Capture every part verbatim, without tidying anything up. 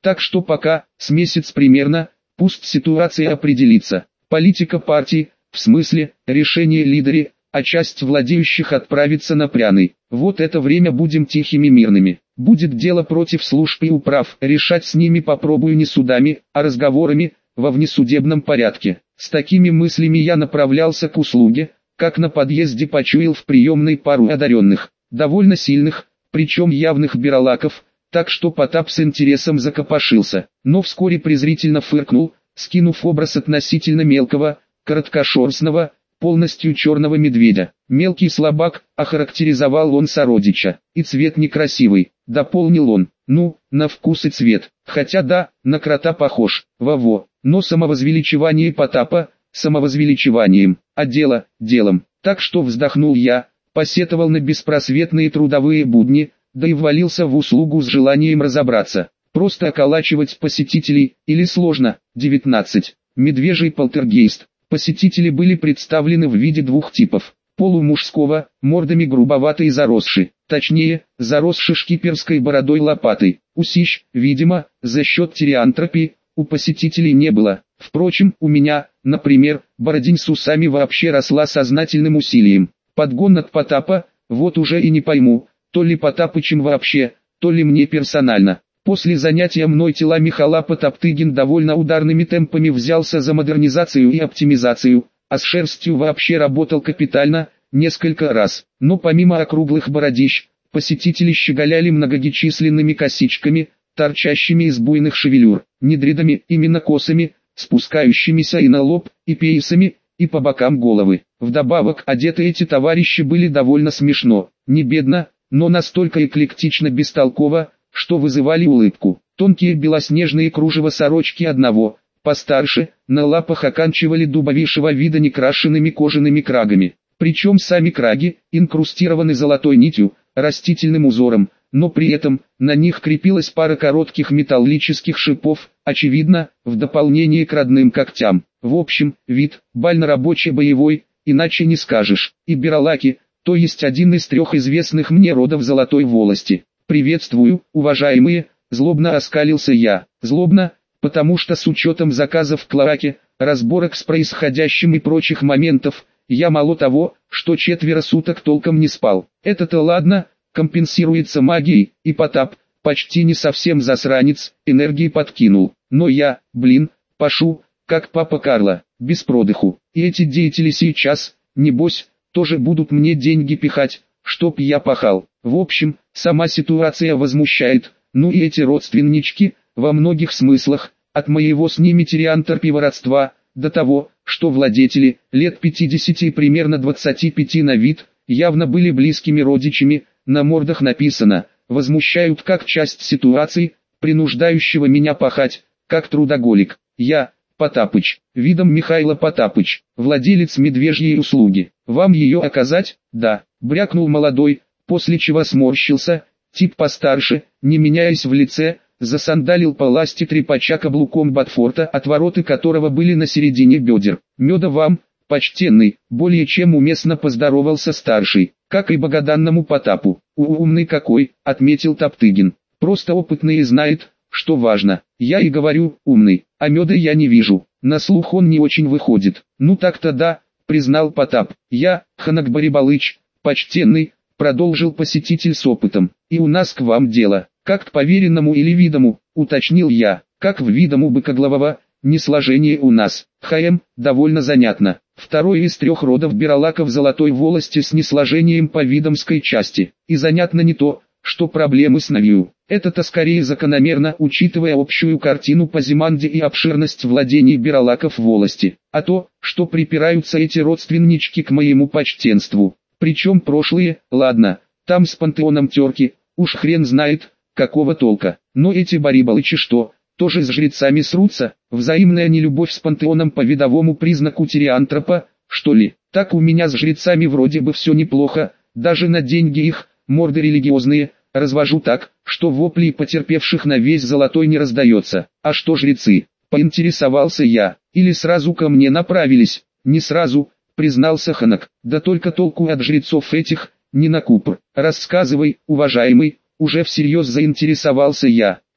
Так что пока, с месяц примерно, пусть ситуация определится. Политика партии, в смысле, решение лидеры, а часть владеющих отправится на пряный. Вот это время будем тихими мирными. Будет дело против служб и управ, решать с ними попробую не судами, а разговорами, во внесудебном порядке. С такими мыслями я направлялся к услуге, как на подъезде почуял в приемной пару одаренных, довольно сильных, причем явных биролаков, так что Потап с интересом закопошился, но вскоре презрительно фыркнул, скинув образ относительно мелкого, короткошерстного, полностью черного медведя. Мелкий слабак, охарактеризовал он сородича, и цвет некрасивый, дополнил он, ну, на вкус и цвет, хотя да, на крота похож, во-во, но самовозвеличивание Потапа, самовозвеличиванием, а дело, делом, так что вздохнул я, посетовал на беспросветные трудовые будни, да и ввалился в услугу с желанием разобраться, просто околачивать посетителей, или сложно. девятнадцать. Медвежий полтергейст. Посетители были представлены в виде двух типов. Полумужского, мордами грубоватой и заросши, точнее, заросши шкиперской бородой лопатой. Усищ, видимо, за счет тиреантропии, у посетителей не было. Впрочем, у меня, например, бородень с усами вообще росла сознательным усилием. Подгон от Потапа, вот уже и не пойму, то ли Потапычем вообще, то ли мне персонально. После занятия мной телами Халапа Топтыгин довольно ударными темпами взялся за модернизацию и оптимизацию, а с шерстью вообще работал капитально, несколько раз. Но помимо округлых бородищ, посетители щеголяли многочисленными косичками, торчащими из буйных шевелюр, недредами, именно косами, спускающимися и на лоб, и пейсами, и по бокам головы. Вдобавок, одеты эти товарищи были довольно смешно, не бедно, но настолько эклектично бестолково, что вызывали улыбку. Тонкие белоснежные кружева сорочки одного, постарше, на лапах оканчивали дубовейшего вида некрашенными кожаными крагами. Причем сами краги, инкрустированы золотой нитью, растительным узором, но при этом, на них крепилась пара коротких металлических шипов, очевидно, в дополнение к родным когтям. В общем, вид, бально-рабочий боевой, иначе не скажешь. И биролаки, то есть один из трех известных мне родов золотой волости. «Приветствую, уважаемые», — злобно оскалился я. Злобно, потому что с учетом заказов в Клоаке, разборок с происходящим и прочих моментов, я мало того, что четверо суток толком не спал. Это-то ладно, компенсируется магией, и Потап, почти не совсем засранец, энергии подкинул. Но я, блин, пашу, как папа Карло, без продыху. И эти деятели сейчас, небось, тоже будут мне деньги пихать, чтоб я пахал. В общем, сама ситуация возмущает, ну и эти родственнички, во многих смыслах, от моего с ними тиреантропьего родства, до того, что владетели, лет пятидесяти и примерно двадцати пяти на вид, явно были близкими родичами, на мордах написано, возмущают как часть ситуации, принуждающего меня пахать, как трудоголик. Я, Потапыч, видом Михайло Потапыч, владелец медвежьей услуги. Вам ее оказать? Да, брякнул молодой, после чего сморщился, тип постарше, не меняясь в лице, засандалил по ласти трепача каблуком ботфорта, отвороты которого были на середине бедер. Меда вам, почтенный, более чем уместно поздоровался старший, как и богоданному Потапу. У умный какой, отметил Топтыгин, просто опытный и знает, что важно. Я и говорю, умный, а меда я не вижу, на слух он не очень выходит. Ну так-то да, признал Потап. Я, Ханак Барибалыч, почтенный, продолжил посетитель с опытом. И у нас к вам дело, как к поверенному или видому, уточнил я, как в видому быкоглавого, не сложение у нас. ХМ, довольно занятно. Второй из трех родов биролаков золотой волости с несложением по видомской части. И занятно не то, что проблемы с навью. Это-то скорее закономерно, учитывая общую картину по Зиманде и обширность владений биролаков волости. А то, что припираются эти родственнички к моему почтенству. Причем прошлые, ладно, там с пантеоном терки, уж хрен знает, какого толка. Но эти барибалычи что, тоже с жрецами срутся? Взаимная нелюбовь с пантеоном по видовому признаку тиреантропа, что ли? Так у меня с жрецами вроде бы все неплохо, даже на деньги их, морды религиозные, развожу так, что воплей потерпевших на весь золотой не раздается. А что жрецы? Поинтересовался я. Или сразу ко мне направились? Не сразу, признался Ханак. Да только толку от жрецов этих, не на купр. Рассказывай, уважаемый, уже всерьез заинтересовался я.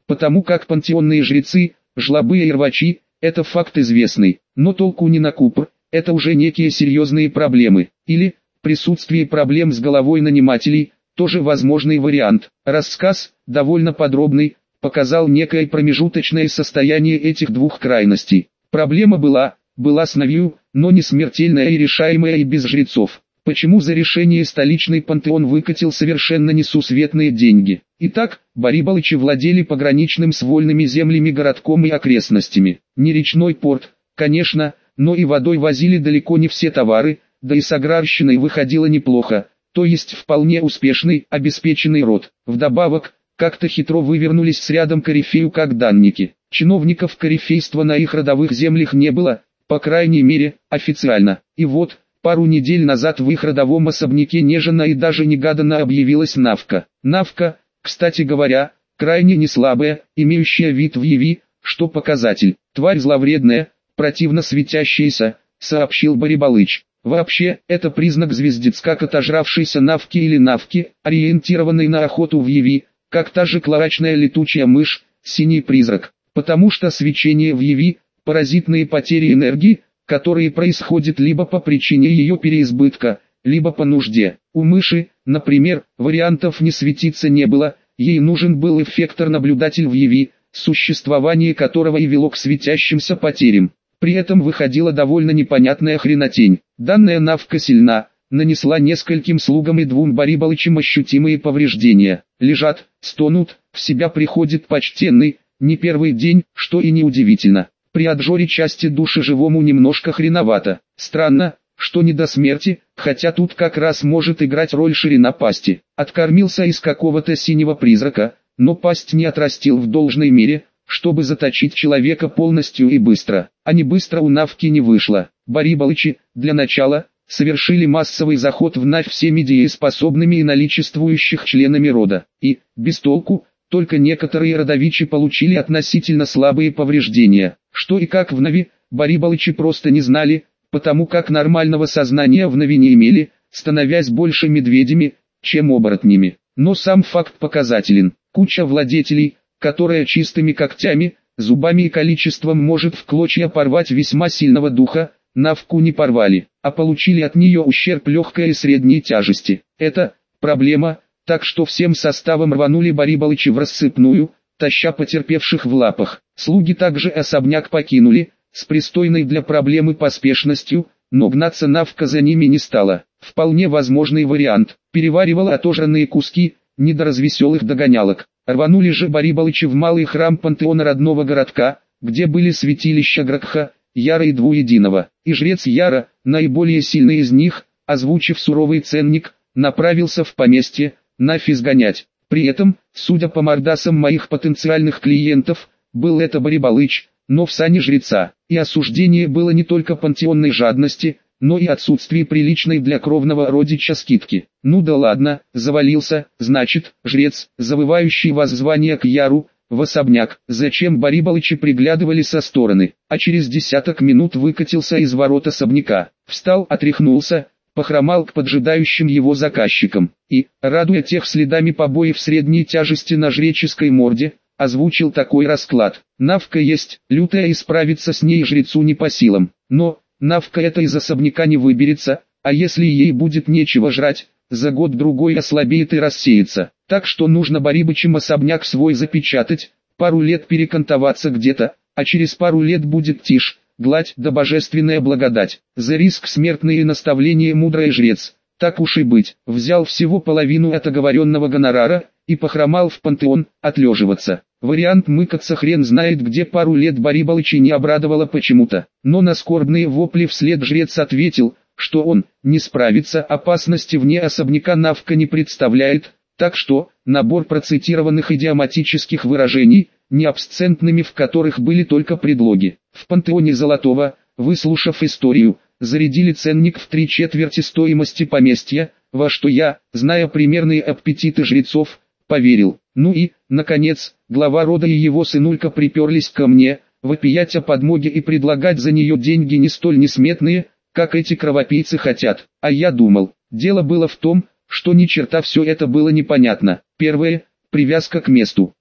потому как пантеонные жрецы, жлобы и рвачи – это факт известный, но толку не на купр, это уже некие серьезные проблемы, или присутствие проблем с головой нанимателей, тоже возможный вариант. Рассказ, довольно подробный, показал некое промежуточное состояние этих двух крайностей. Проблема была, была с Навью, но не смертельная и решаемая и без жрецов. Почему за решение столичный пантеон выкатил совершенно несусветные деньги? Итак, Барибалычи владели пограничным с вольными землями городком и окрестностями. Не речной порт, конечно, но и водой возили далеко не все товары, да и с аграрщиной выходило неплохо, то есть вполне успешный, обеспеченный род. Вдобавок, как-то хитро вывернулись с рядом корифею как данники. Чиновников корифейства на их родовых землях не было, по крайней мере, официально. И вот, пару недель назад в их родовом особняке нежданно и даже негаданно объявилась Навка. Навка, кстати говоря, крайне неслабая, имеющая вид в яви, что показатель. Тварь зловредная, противно светящаяся, сообщил Барибалыч. Вообще, это признак звездец, как отожравшейся навки или навки, ориентированной на охоту в яви, как та же кларачная летучая мышь, синий призрак. Потому что свечение в яви – паразитные потери энергии, которые происходят либо по причине ее переизбытка, либо по нужде. У мыши, например, вариантов не светиться не было, ей нужен был эффектор-наблюдатель в яви, существование которого и вело к светящимся потерям. При этом выходила довольно непонятная хренотень. Данная навка сильна, нанесла нескольким слугам и двум Барибалычам ощутимые повреждения. Лежат, стонут, в себя приходит почтенный, не первый день, что и неудивительно. При отжоре части души живому немножко хреновато. Странно, что не до смерти, хотя тут как раз может играть роль ширина пасти. Откормился из какого-то синего призрака, но пасть не отрастил в должной мере, чтобы заточить человека полностью и быстро. А не быстро у навки не вышло. Барибалычи, для начала, совершили массовый заход в Навь всеми дееспособными и наличествующих членами рода. И, без толку, только некоторые родовичи получили относительно слабые повреждения. Что и как в Нави, Барибалычи просто не знали, потому как нормального сознания в Нави не имели, становясь больше медведями, чем оборотнями. Но сам факт показателен. Куча владетелей, которая чистыми когтями, зубами и количеством может в клочья порвать весьма сильного духа, навку не порвали, а получили от нее ущерб легкой и средней тяжести. Это проблема, так что всем составом рванули Барибалычи в рассыпную, таща потерпевших в лапах. Слуги также особняк покинули, с пристойной для проблемы поспешностью, но гнаться навка за ними не стала. Вполне возможный вариант. Переваривала отожранные куски, не до развеселых догонялок. Рванули же Барибалычи в малый храм пантеона родного городка, где были святилища Гракха, Яра и Двуединого. И жрец Яра, наиболее сильный из них, озвучив суровый ценник, направился в поместье, Навь изгонять. При этом, судя по мордасам моих потенциальных клиентов, был это Барибалыч, но в сане жреца. И осуждение было не только пантеонной жадности, но и отсутствие приличной для кровного родича скидки. Ну да ладно, завалился, значит, жрец, завывающий воззвание к Яру, в особняк. Зачем Барибалычи приглядывали со стороны, а через десяток минут выкатился из ворот особняка. Встал, отряхнулся, похромал к поджидающим его заказчикам. И, радуя тех следами побоев средней тяжести на жреческой морде, озвучил такой расклад. Навка есть, лютая, и справиться с ней жрецу не по силам. Но, навка эта из особняка не выберется, а если ей будет нечего жрать, за год-другой ослабеет и рассеется. Так что нужно Барибычам особняк свой запечатать, пару лет перекантоваться где-то, а через пару лет будет тишь, гладь да божественная благодать. За риск смертные наставления мудрый жрец, так уж и быть, взял всего половину от оговоренного гонорара, и похромал в пантеон, отлеживаться. Вариант мыкаться хрен знает где пару лет Барибалычи не обрадовало почему-то. Но на скорбные вопли вслед жрец ответил, что он не справится, опасности вне особняка навка не представляет, так что набор процитированных идиоматических выражений, не абсцентными в которых были только предлоги. В пантеоне Золотого, выслушав историю, зарядили ценник в три четверти стоимости поместья, во что я, зная примерные аппетиты жрецов, поверил. Ну и, наконец, глава рода и его сынулька приперлись ко мне, вопиять о подмоге и предлагать за нее деньги не столь несметные, как эти кровопийцы хотят. А я думал, дело было в том, что ни черта все это было непонятно. Первое, привязка к месту.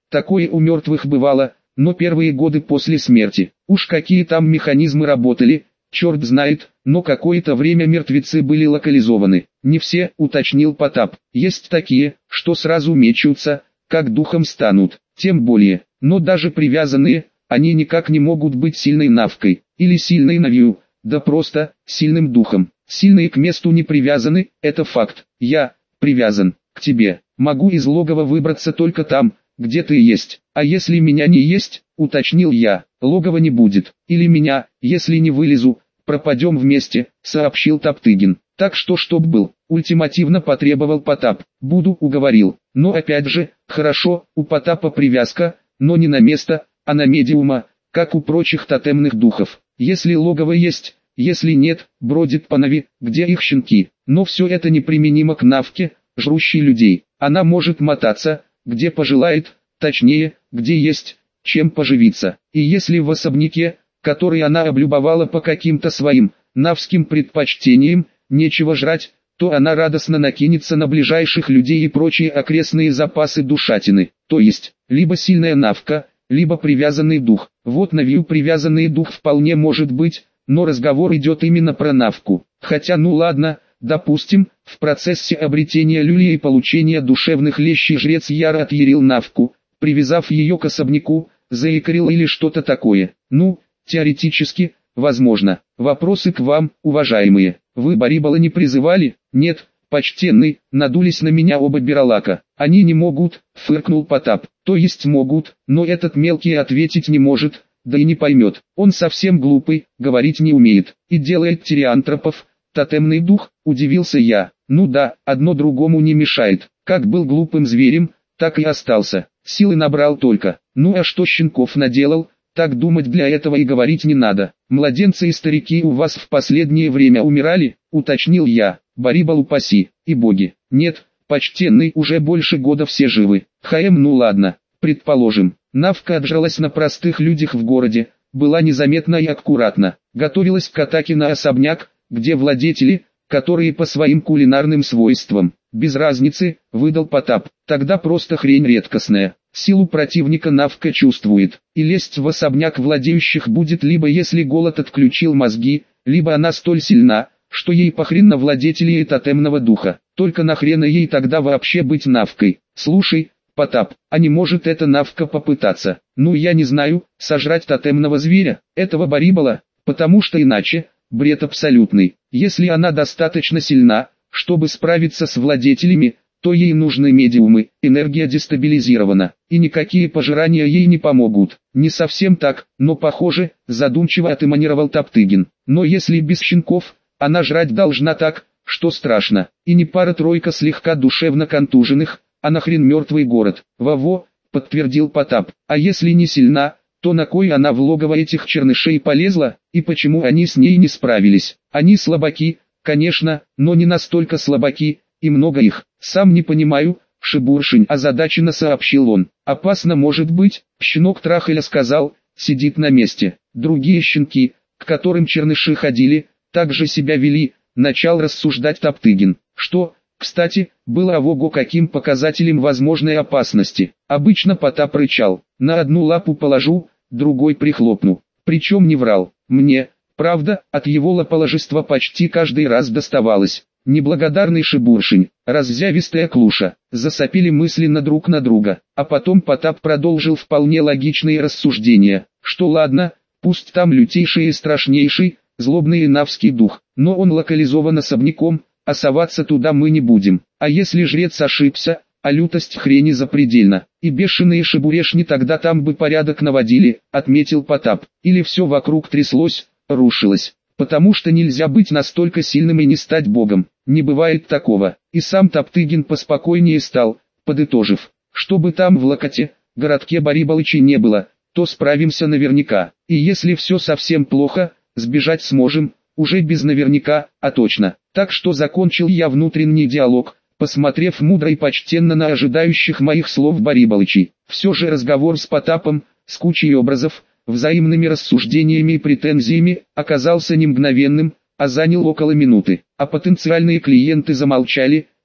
Такое у мертвых бывало, но первые годы после смерти. Уж какие там механизмы работали, черт знает, но какое-то время мертвецы были локализованы. Не все, уточнил Потап. Есть такие, что сразу мечутся, как духом станут. Тем более, но даже привязанные, они никак не могут быть сильной навкой, или сильной навью, да просто, сильным духом. Сильные к месту не привязаны, это факт. Я, привязан, к тебе. Могу из логова выбраться только там, где ты есть. А если меня не есть, уточнил я, логова не будет. Или меня, если не вылезу, пропадем вместе, сообщил Топтыгин. Так что чтоб был, ультимативно потребовал Потап. Буду, уговорил. Но опять же, хорошо, у Потапа привязка, но не на место, а на медиума, как у прочих тотемных духов. Если логово есть, если нет, бродит по Нави, где их щенки. Но все это неприменимо к навке, жрущей людей. Она может мотаться, где пожелает, точнее, где есть, чем поживиться. И если в особняке, который она облюбовала по каким-то своим, навским предпочтениям, нечего жрать, то она радостно накинется на ближайших людей и прочие окрестные запасы душатины. То есть, либо сильная навка, либо привязанный дух. Вот Навью привязанный дух вполне может быть, но разговор идет именно про навку. Хотя ну ладно, допустим, в процессе обретения люлей и получения душевных лещей жрец яро отъярил навку, привязав ее к особняку, заикрил или что-то такое. Ну, теоретически, возможно. Вопросы к вам, уважаемые. Вы Барибала не призывали? Нет, почтенный, надулись на меня оба биролака. Они не могут, фыркнул Потап. То есть могут, но этот мелкий ответить не может, да и не поймет. Он совсем глупый, говорить не умеет, и делает тириантропов. Тотемный дух, удивился я. Ну да, одно другому не мешает. Как был глупым зверем, так и остался. Силы набрал только. Ну а что щенков наделал, так думать для этого и говорить не надо. Младенцы и старики у вас в последнее время умирали, уточнил я. Барибал упаси, и боги. Нет, почтенный, уже больше года все живы. Хаем, ну ладно, предположим. Навка отжалась на простых людях в городе, была незаметна и аккуратна. Готовилась к атаке на особняк, где владетели, которые по своим кулинарным свойствам, без разницы, выдал Потап. Тогда просто хрень редкостная. Силу противника навка чувствует, и лезть в особняк владеющих будет либо если голод отключил мозги, либо она столь сильна, что ей похрен на владетелей тотемного духа. Только нахрена ей тогда вообще быть навкой? Слушай, Потап, а не может эта навка попытаться? Ну я не знаю, сожрать тотемного зверя, этого Барибала, потому что иначе, бред абсолютный. Если она достаточно сильна, чтобы справиться с владетелями, то ей нужны медиумы, энергия дестабилизирована, и никакие пожирания ей не помогут. Не совсем так, но похоже, задумчиво отэманировал Топтыгин. Но если без щенков, она жрать должна так, что страшно, и не пара-тройка слегка душевно контуженных, а нахрен мертвый город. Во-во, подтвердил Потап. А если не сильна, то на кой она в логово этих чернышей полезла, и почему они с ней не справились? Они слабаки, конечно, но не настолько слабаки, и много их. Сам не понимаю, Шибуршень, озадаченно сообщил он. Опасно может быть, щенок Трахеля сказал, сидит на месте. Другие щенки, к которым черныши ходили, также себя вели, начал рассуждать Топтыгин. Что, кстати, было ого каким показателем возможной опасности. Обычно Потап рычал, на одну лапу положу, другой прихлопну. Причем не врал. Мне, правда, от его лаположества почти каждый раз доставалось. Неблагодарный Шибуршень, раззявистая клуша, засопели мысленно друг на друга, а потом Потап продолжил вполне логичные рассуждения, что ладно, пусть там лютейший и страшнейший, злобный и навский дух, но он локализован особняком, а соваться туда мы не будем. А если жрец ошибся, а лютость хрени запредельна, и бешеные шибурешни тогда там бы порядок наводили, отметил Потап, или все вокруг тряслось, рушилось. Потому что нельзя быть настолько сильным и не стать богом, не бывает такого. И сам Топтыгин поспокойнее стал, подытожив, чтобы там в Локоте, городке Барибалычей не было, то справимся наверняка. И если все совсем плохо, сбежать сможем, уже без наверняка, а точно. Так что закончил я внутренний диалог, посмотрев мудро и почтенно на ожидающих моих слов Барибалычей. Все же разговор с Потапом, с кучей образов, взаимными рассуждениями и претензиями, оказался не мгновенным, а занял около минуты, а потенциальные клиенты замолчали,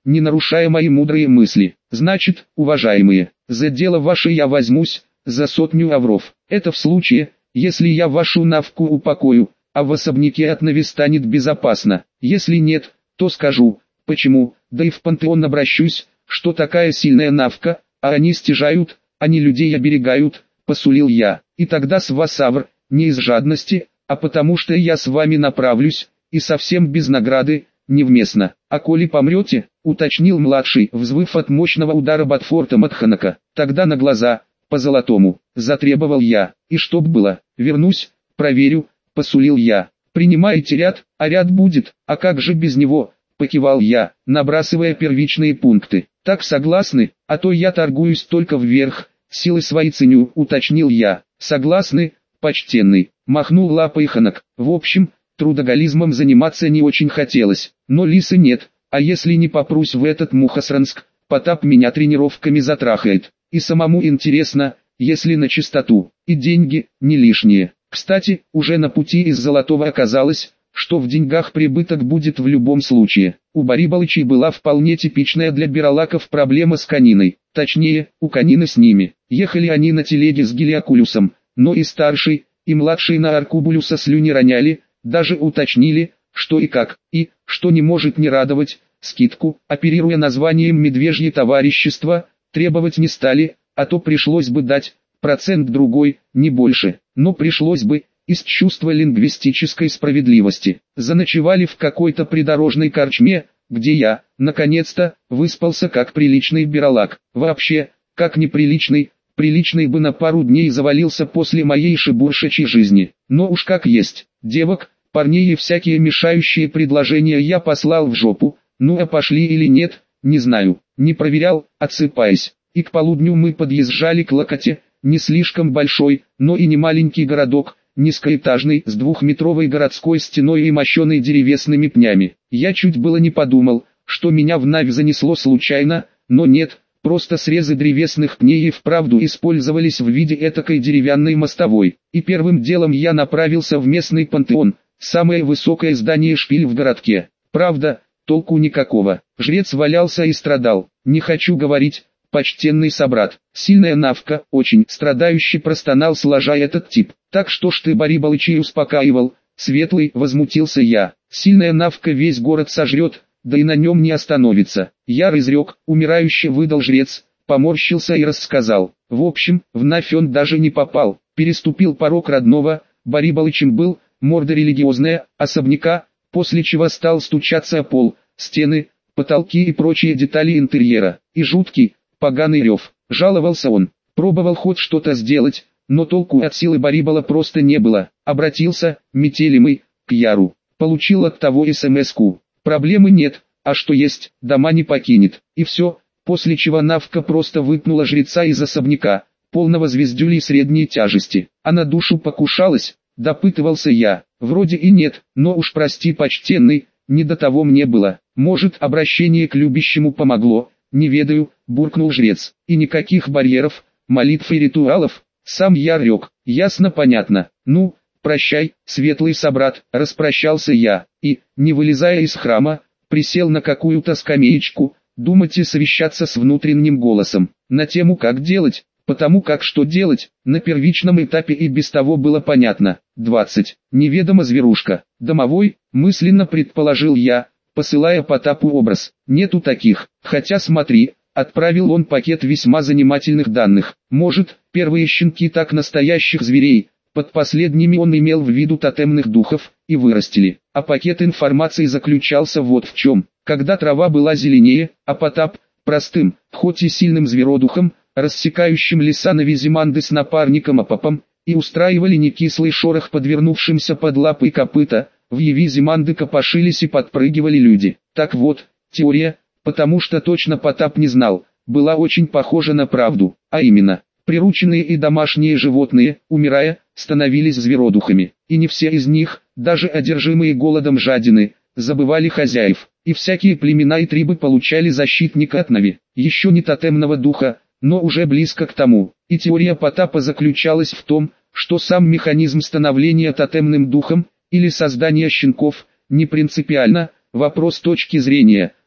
не нарушая мои мудрые мысли. Значит, уважаемые, за дело ваше я возьмусь, за сотню авров. Это в случае, если я вашу навку упокою, а в особняке от Нави станет безопасно. Если нет, то скажу, почему, да и в пантеон обращусь, что такая сильная навка, а они стяжают, они людей оберегают, посулил я. И тогда с вас авр, не из жадности, а потому что я с вами направлюсь, и совсем без награды, невместно. А коли помрете, уточнил младший, взвыв от мощного удара Батфорта Матханака, тогда на глаза, по золотому, затребовал я. И чтоб было, вернусь, проверю, посулил я. Принимаете ряд, а ряд будет, а как же без него, покивал я, набрасывая первичные пункты. Так согласны, а то я торгуюсь только вверх, силы свои ценю, уточнил я. Согласны, почтенный, махнул лапой Ханак. В общем, трудоголизмом заниматься не очень хотелось, но лисы нет, а если не попрусь в этот Мухосранск, Потап меня тренировками затрахает. И самому интересно, если на чистоту, и деньги не лишние. Кстати, уже на пути из Золотого оказалось, что в деньгах прибыток будет в любом случае. У Барибалычей была вполне типичная для биролаков проблема с кониной, точнее, у конины с ними. Ехали они на телеге с Гелиокулюсом, но и старший, и младший на Аркубулюса слюни роняли, даже уточнили, что и как, и, что не может не радовать, скидку, оперируя названием «Медвежье товарищество», требовать не стали, а то пришлось бы дать, процент другой, не больше, но пришлось бы, из чувства лингвистической справедливости. Заночевали в какой-то придорожной корчме, где я, наконец-то, выспался как приличный биролак. Вообще, как неприличный, приличный бы на пару дней завалился после моей шебуршачьей жизни. Но уж как есть, девок, парней и всякие мешающие предложения я послал в жопу, ну а пошли или нет, не знаю, не проверял, отсыпаясь. И к полудню мы подъезжали к Локоте, не слишком большой, но и не маленький городок, низкоэтажный, с двухметровой городской стеной и мощеной деревесными пнями. Я чуть было не подумал, что меня в Навь занесло случайно, но нет, просто срезы древесных пней и вправду использовались в виде этакой деревянной мостовой. И первым делом я направился в местный пантеон, самое высокое здание шпиль в городке. Правда, толку никакого. Жрец валялся и страдал. Не хочу говорить, почтенный собрат. Сильная навка, очень страдающий простонал, сложа этот тип. Так что ж ты Барибалычей успокаивал, Светлый, возмутился я. Сильная навка весь город сожрет, да и на нем не остановится. Я изрек, умирающий выдал жрец, поморщился и рассказал. В общем, в Навь он даже не попал, переступил порог родного, Барибалычем был, морда религиозная, особняка, после чего стал стучаться о пол, стены, потолки и прочие детали интерьера, и жуткий, поганый рев. Жаловался он, пробовал хоть что-то сделать, но толку от силы Барибала просто не было. Обратился, метелимый, к Яру, получил от того смс-ку. Проблемы нет, а что есть, дома не покинет. И все, после чего навка просто выпнула жреца из особняка, полного звездюлей средней тяжести. А на душу покушалась, допытывался я. Вроде и нет, но уж прости, почтенный, не до того мне было. Может, обращение к любящему помогло, не ведаю, буркнул жрец. И никаких барьеров, молитв и ритуалов. Сам я рёк, ясно понятно. Ну, прощай, светлый собрат, распрощался я, и, не вылезая из храма, присел на какую-то скамеечку, думать и совещаться с внутренним голосом, на тему как делать, потому как что делать, на первичном этапе и без того было понятно. двадцать. Неведомо зверушка, домовой, мысленно предположил я, посылая Потапу образ. Нету таких, хотя смотри, отправил он пакет весьма занимательных данных. Может, первые щенки так настоящих зверей, под последними он имел в виду тотемных духов, и вырастили. А пакет информации заключался вот в чем. Когда трава была зеленее, а Потап, простым, хоть и сильным зверодухом, рассекающим леса на Визиманды с напарником Апапом, и устраивали некислый шорох подвернувшимся под лапы и копыта, в Визиманды копошились и подпрыгивали люди. Так вот, теория, потому что точно Потап не знал, была очень похожа на правду, а именно, прирученные и домашние животные, умирая, становились зверодухами, и не все из них, даже одержимые голодом жадины, забывали хозяев, и всякие племена и трибы получали защитника от Нави, еще не тотемного духа, но уже близко к тому. И теория Потапа заключалась в том, что сам механизм становления тотемным духом, или создания щенков, не принципиально, вопрос точки зрения,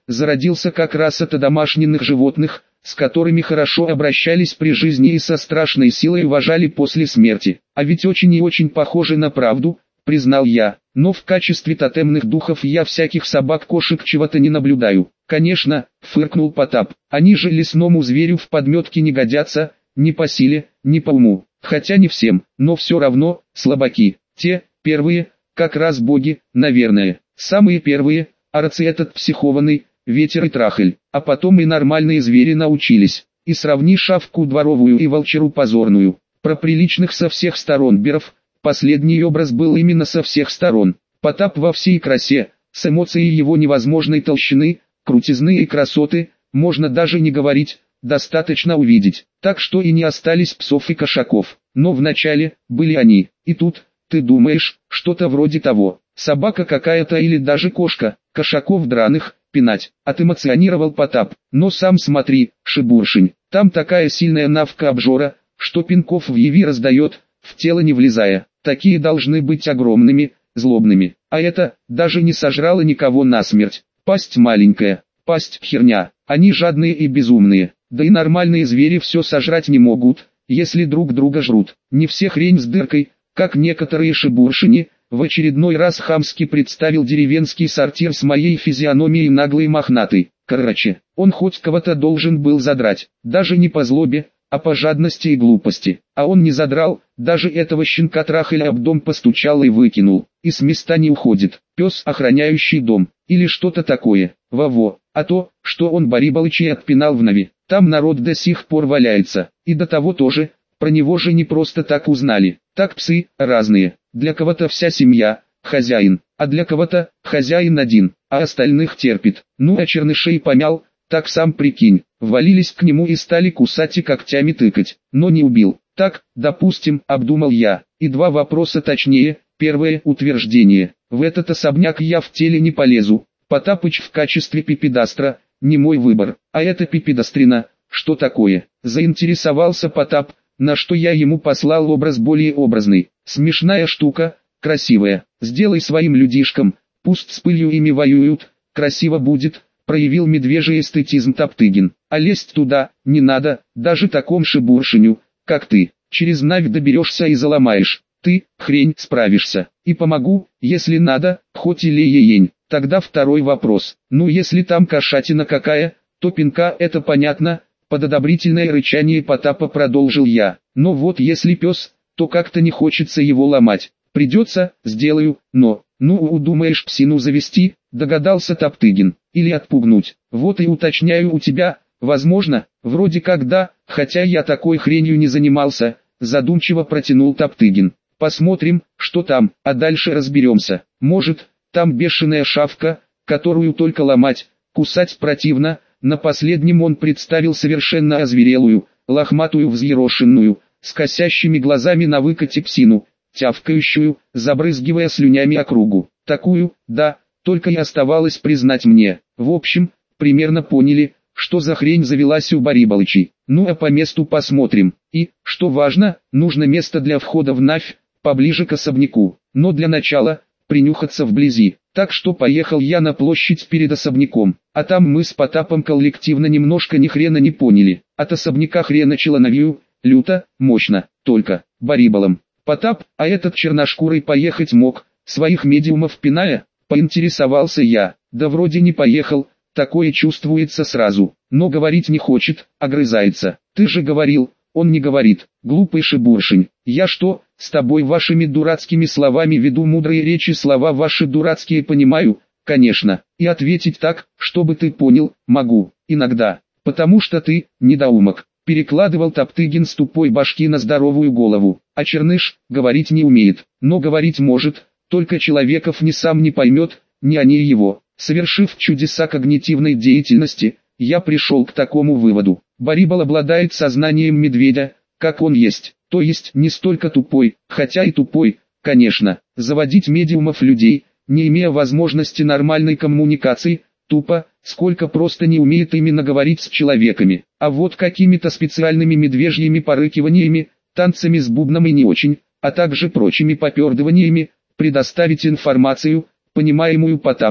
зародился как раз от одомашненных животных, с которыми хорошо обращались при жизни и со страшной силой уважали после смерти. А ведь очень и очень похоже на правду, признал я, но в качестве тотемных духов я всяких собак-кошек чего-то не наблюдаю. Конечно, фыркнул Потап, они же лесному зверю в подметке не годятся, ни по силе, ни по уму, хотя не всем, но все равно, слабаки. Те, первые, как раз боги, наверное, самые первые, арцы этот психованный, ветер и трахель, а потом и нормальные звери научились. И сравни шавку дворовую и волчару позорную. Про приличных со всех сторон беров, последний образ был именно со всех сторон. Потап во всей красе, с эмоцией его невозможной толщины, крутизны и красоты, можно даже не говорить, достаточно увидеть. Так что и не остались псов и кошаков. Но вначале, были они, и тут, ты думаешь, что-то вроде того. Собака какая-то или даже кошка, кошаков драных, пинать, отэмоционировал Потап. Но сам смотри, шебуршень, там такая сильная навка обжора, что пинков в яви раздает, в тело не влезая. Такие должны быть огромными, злобными. А это, даже не сожрало никого насмерть. Пасть маленькая, пасть херня, они жадные и безумные. Да и нормальные звери все сожрать не могут, если друг друга жрут. Не все хрень с дыркой, как некоторые шебуршини. В очередной раз хамски представил деревенский сортир с моей физиономией наглый и мохнатый. Короче, он хоть кого-то должен был задрать, даже не по злобе, а по жадности и глупости. А он не задрал, даже этого щенка трахеля об дом постучал и выкинул. И с места не уходит. Пес, охраняющий дом, или что-то такое. Во-во, а то, что он Барибалычей отпинал в Нави, там народ до сих пор валяется. И до того тоже, про него же не просто так узнали. Так псы, разные. Для кого-то вся семья, хозяин, а для кого-то, хозяин один, а остальных терпит. Ну а чернышей помял, так сам прикинь, ввалились к нему и стали кусать и когтями тыкать, но не убил. Так, допустим, обдумал я, и два вопроса точнее. Первое утверждение, в этот особняк я в теле не полезу, Потапыч в качестве пипедастра, не мой выбор, а это пипедастрина, что такое? Заинтересовался Потап, на что я ему послал образ более образный. Смешная штука, красивая, сделай своим людишкам, пусть с пылью ими воюют, красиво будет, проявил медвежий эстетизм Топтыгин. А лезть туда, не надо, даже таком шебуршиню, как ты, через Навь доберешься и заломаешь. Ты, хрень, справишься, и помогу, если надо, хоть и леень. Тогда второй вопрос, ну если там кошатина какая, то пинка это понятно, под одобрительное рычание Потапа продолжил я. Но вот если пес, то как-то не хочется его ломать. Придется, сделаю, но, ну удумаешь псину завести, догадался Топтыгин, или отпугнуть. Вот и уточняю у тебя, возможно, вроде как да, хотя я такой хренью не занимался, задумчиво протянул Топтыгин. Посмотрим, что там, а дальше разберемся. Может, там бешеная шавка, которую только ломать, кусать противно. На последнем он представил совершенно озверелую, лохматую взъерошенную, с косящими глазами на выкате псину, тявкающую, забрызгивая слюнями округу. Такую, да, только и оставалось признать мне. В общем, примерно поняли, что за хрень завелась у Барибалычей. Ну а по месту посмотрим. И, что важно, нужно место для входа в Навь, поближе к особняку. Но для начала, принюхаться вблизи. Так что поехал я на площадь перед особняком. А там мы с Потапом коллективно немножко ни хрена не поняли. От особняка хреначило Навью, люто, мощно, только, Барибалом. Потап, а этот черношкурый поехать мог, своих медиумов пиная, поинтересовался я. Да вроде не поехал, такое чувствуется сразу. Но говорить не хочет, огрызается. Ты же говорил, он не говорит, глупый шебуршень. Я что, с тобой вашими дурацкими словами веду мудрые речи, слова ваши дурацкие понимаю, конечно. И ответить так, чтобы ты понял, могу, иногда. Потому что ты, недоумок, перекладывал Топтыгин с тупой башки на здоровую голову. А черныш, говорить не умеет, но говорить может, только человеков ни сам не поймет, ни они его. Совершив чудеса когнитивной деятельности, я пришел к такому выводу. Барибал обладает сознанием медведя, как он есть, то есть не столько тупой, хотя и тупой, конечно. Заводить медиумов людей, не имея возможности нормальной коммуникации, тупо, сколько просто не умеет именно говорить с человеками. А вот какими-то специальными медвежьими порыкиваниями, танцами с бубном и не очень, а также прочими попердываниями, предоставить информацию, понимаемую Потапом,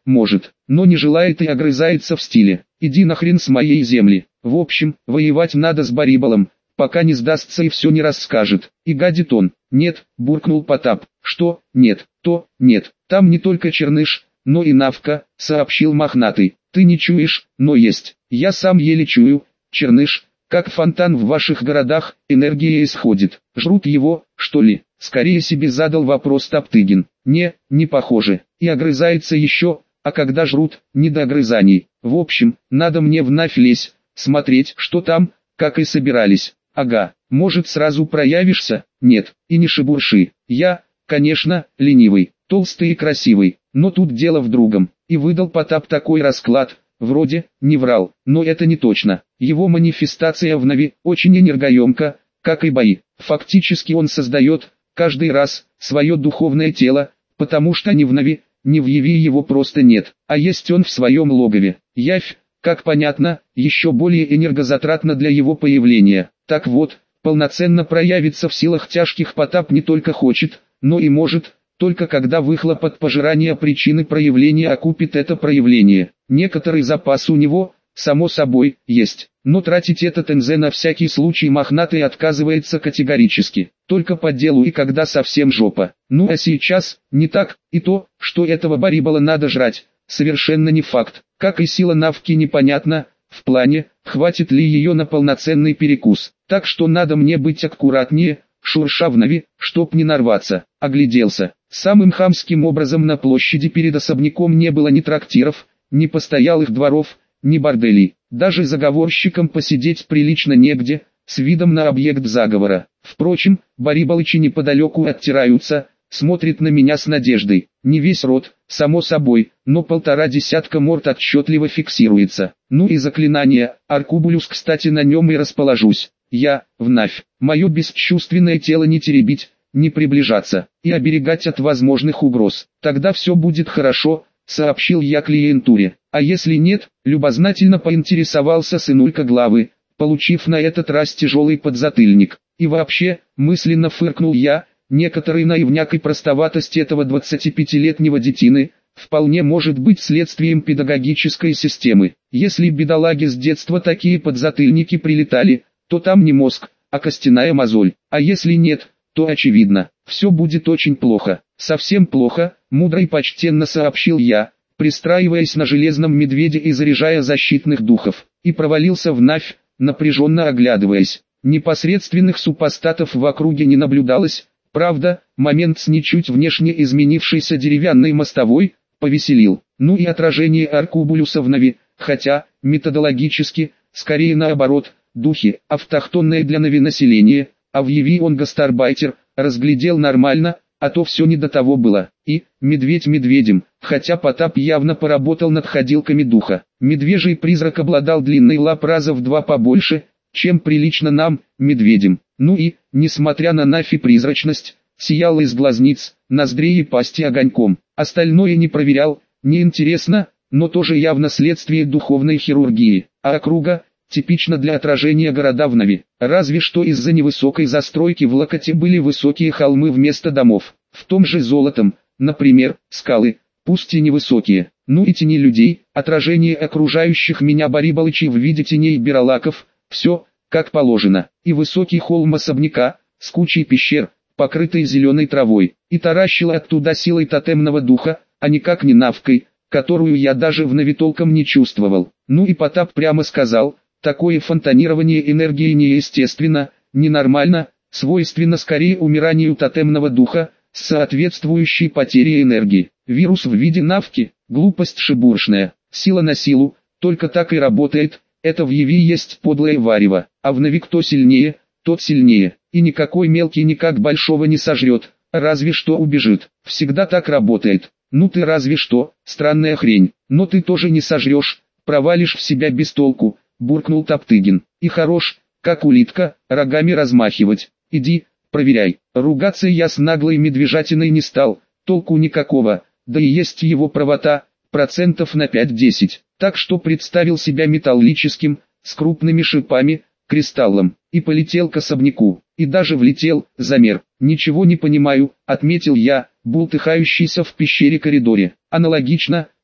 может, но не желает и огрызается в стиле: иди нахрен с моей земли. В общем, воевать надо с Барибалом, пока не сдастся и все не расскажет. И гадит он. Нет, буркнул Потап. Что, нет, то, нет, там не только Черныш, но и Навка, сообщил Мохнатый. Ты не чуешь, но есть. Я сам еле чую. Черныш, как фонтан в ваших городах, энергия исходит. Жрут его, что ли? Скорее себе задал вопрос Топтыгин. Не, не похоже. И огрызается еще, а когда жрут, не до огрызаний. В общем, надо мне в Навь лезть, смотреть, что там, как и собирались. Ага, может сразу проявишься? Нет, и не шебурши. Я, конечно, ленивый, толстый и красивый, но тут дело в другом. И выдал Потап такой расклад, вроде, не врал, но это не точно. Его манифестация в Нави очень энергоемка, как и бои. Фактически он создает, каждый раз, свое духовное тело, потому что ни в Нави, ни в Яви его просто нет, а есть он в своем логове. Явь, как понятно, еще более энергозатратна для его появления. Так вот, полноценно проявиться в силах тяжких Потап не только хочет, но и может, только когда выхлоп от пожирания причины проявления окупит это проявление. Некоторый запас у него, само собой, есть, но тратить этот эн зэ на всякий случай Мохнатый отказывается категорически, только по делу и когда совсем жопа. Ну а сейчас, не так, и то, что этого Барибала надо жрать, совершенно не факт, как и сила Навки непонятно, в плане, хватит ли ее на полноценный перекус, так что надо мне быть аккуратнее, шурша в Нави, чтоб не нарваться. Огляделся. Самым хамским образом на площади перед особняком не было ни трактиров, ни постоялых дворов, ни борделей. Даже заговорщикам посидеть прилично негде, с видом на объект заговора. Впрочем, Барибалычи неподалеку оттираются, смотрит на меня с надеждой. Не весь рот, само собой, но полтора десятка морд отчетливо фиксируется. Ну и заклинание, Аркубулюс, кстати, на нем и расположусь. Я, в Навь, мое бесчувственное тело не теребить, не приближаться, и оберегать от возможных угроз. Тогда все будет хорошо, сообщил я клиентуре. А если нет, любознательно поинтересовался сынулька главы, получив на этот раз тяжелый подзатыльник. И вообще, мысленно фыркнул я, некоторый наивняк и простоватость этого двадцатипятилетнего детины, вполне может быть следствием педагогической системы. Если бедолаге с детства такие подзатыльники прилетали, то там не мозг, а костяная мозоль. А если нет, то очевидно, все будет очень плохо. Совсем плохо, мудро и почтенно сообщил я, пристраиваясь на железном медведе и заряжая защитных духов, и провалился в Навь, напряженно оглядываясь. Непосредственных супостатов в округе не наблюдалось, правда, момент с ничуть внешне изменившейся деревянной мостовой, повеселил. Ну и отражение Аркубулюса в Нави, хотя, методологически, скорее наоборот, духи, автохтонное для Нави население, а в Яви он гастарбайтер, разглядел нормально, а то все не до того было. И, медведь медведем, хотя Потап явно поработал над ходилками духа. Медвежий призрак обладал длинной лап раза в два побольше, чем прилично нам, медведям. Ну и, несмотря на Навь и призрачность, сиял из глазниц, ноздрей и пасти огоньком. Остальное не проверял, неинтересно, но тоже явно следствие духовной хирургии. А округа, типично для отражения города в Нави. Разве что из-за невысокой застройки в Локоте были высокие холмы вместо домов. В том же Золотом, например, скалы, пусть и невысокие. Ну и тени людей, отражение окружающих меня Барибалычей в виде теней биролаков, все, как положено. И высокий холм особняка, с кучей пещер, покрытой зеленой травой, и таращило оттуда силой тотемного духа, а никак не навкой, которую я даже в Нави толком не чувствовал. Ну и Потап прямо сказал, такое фонтанирование энергии неестественно, ненормально, свойственно скорее умиранию тотемного духа, с соответствующей потерей энергии. Вирус в виде навки, глупость шебуршная, сила на силу, только так и работает, это в Яви есть подлое варево, а в Нави кто сильнее, тот сильнее, и никакой мелкий никак большого не сожрет, разве что убежит, всегда так работает. Ну ты разве что, странная хрень, но ты тоже не сожрешь, провалишь в себя без толку, буркнул Топтыгин. И хорош, как улитка, рогами размахивать. Иди, проверяй. Ругаться я с наглой медвежатиной не стал, толку никакого, да и есть его правота, процентов на пять-десять. Так что представил себя металлическим, с крупными шипами, кристаллом, и полетел к особняку. И даже влетел, замер. Ничего не понимаю, отметил я, бултыхающийся в пещере коридоре. Аналогично,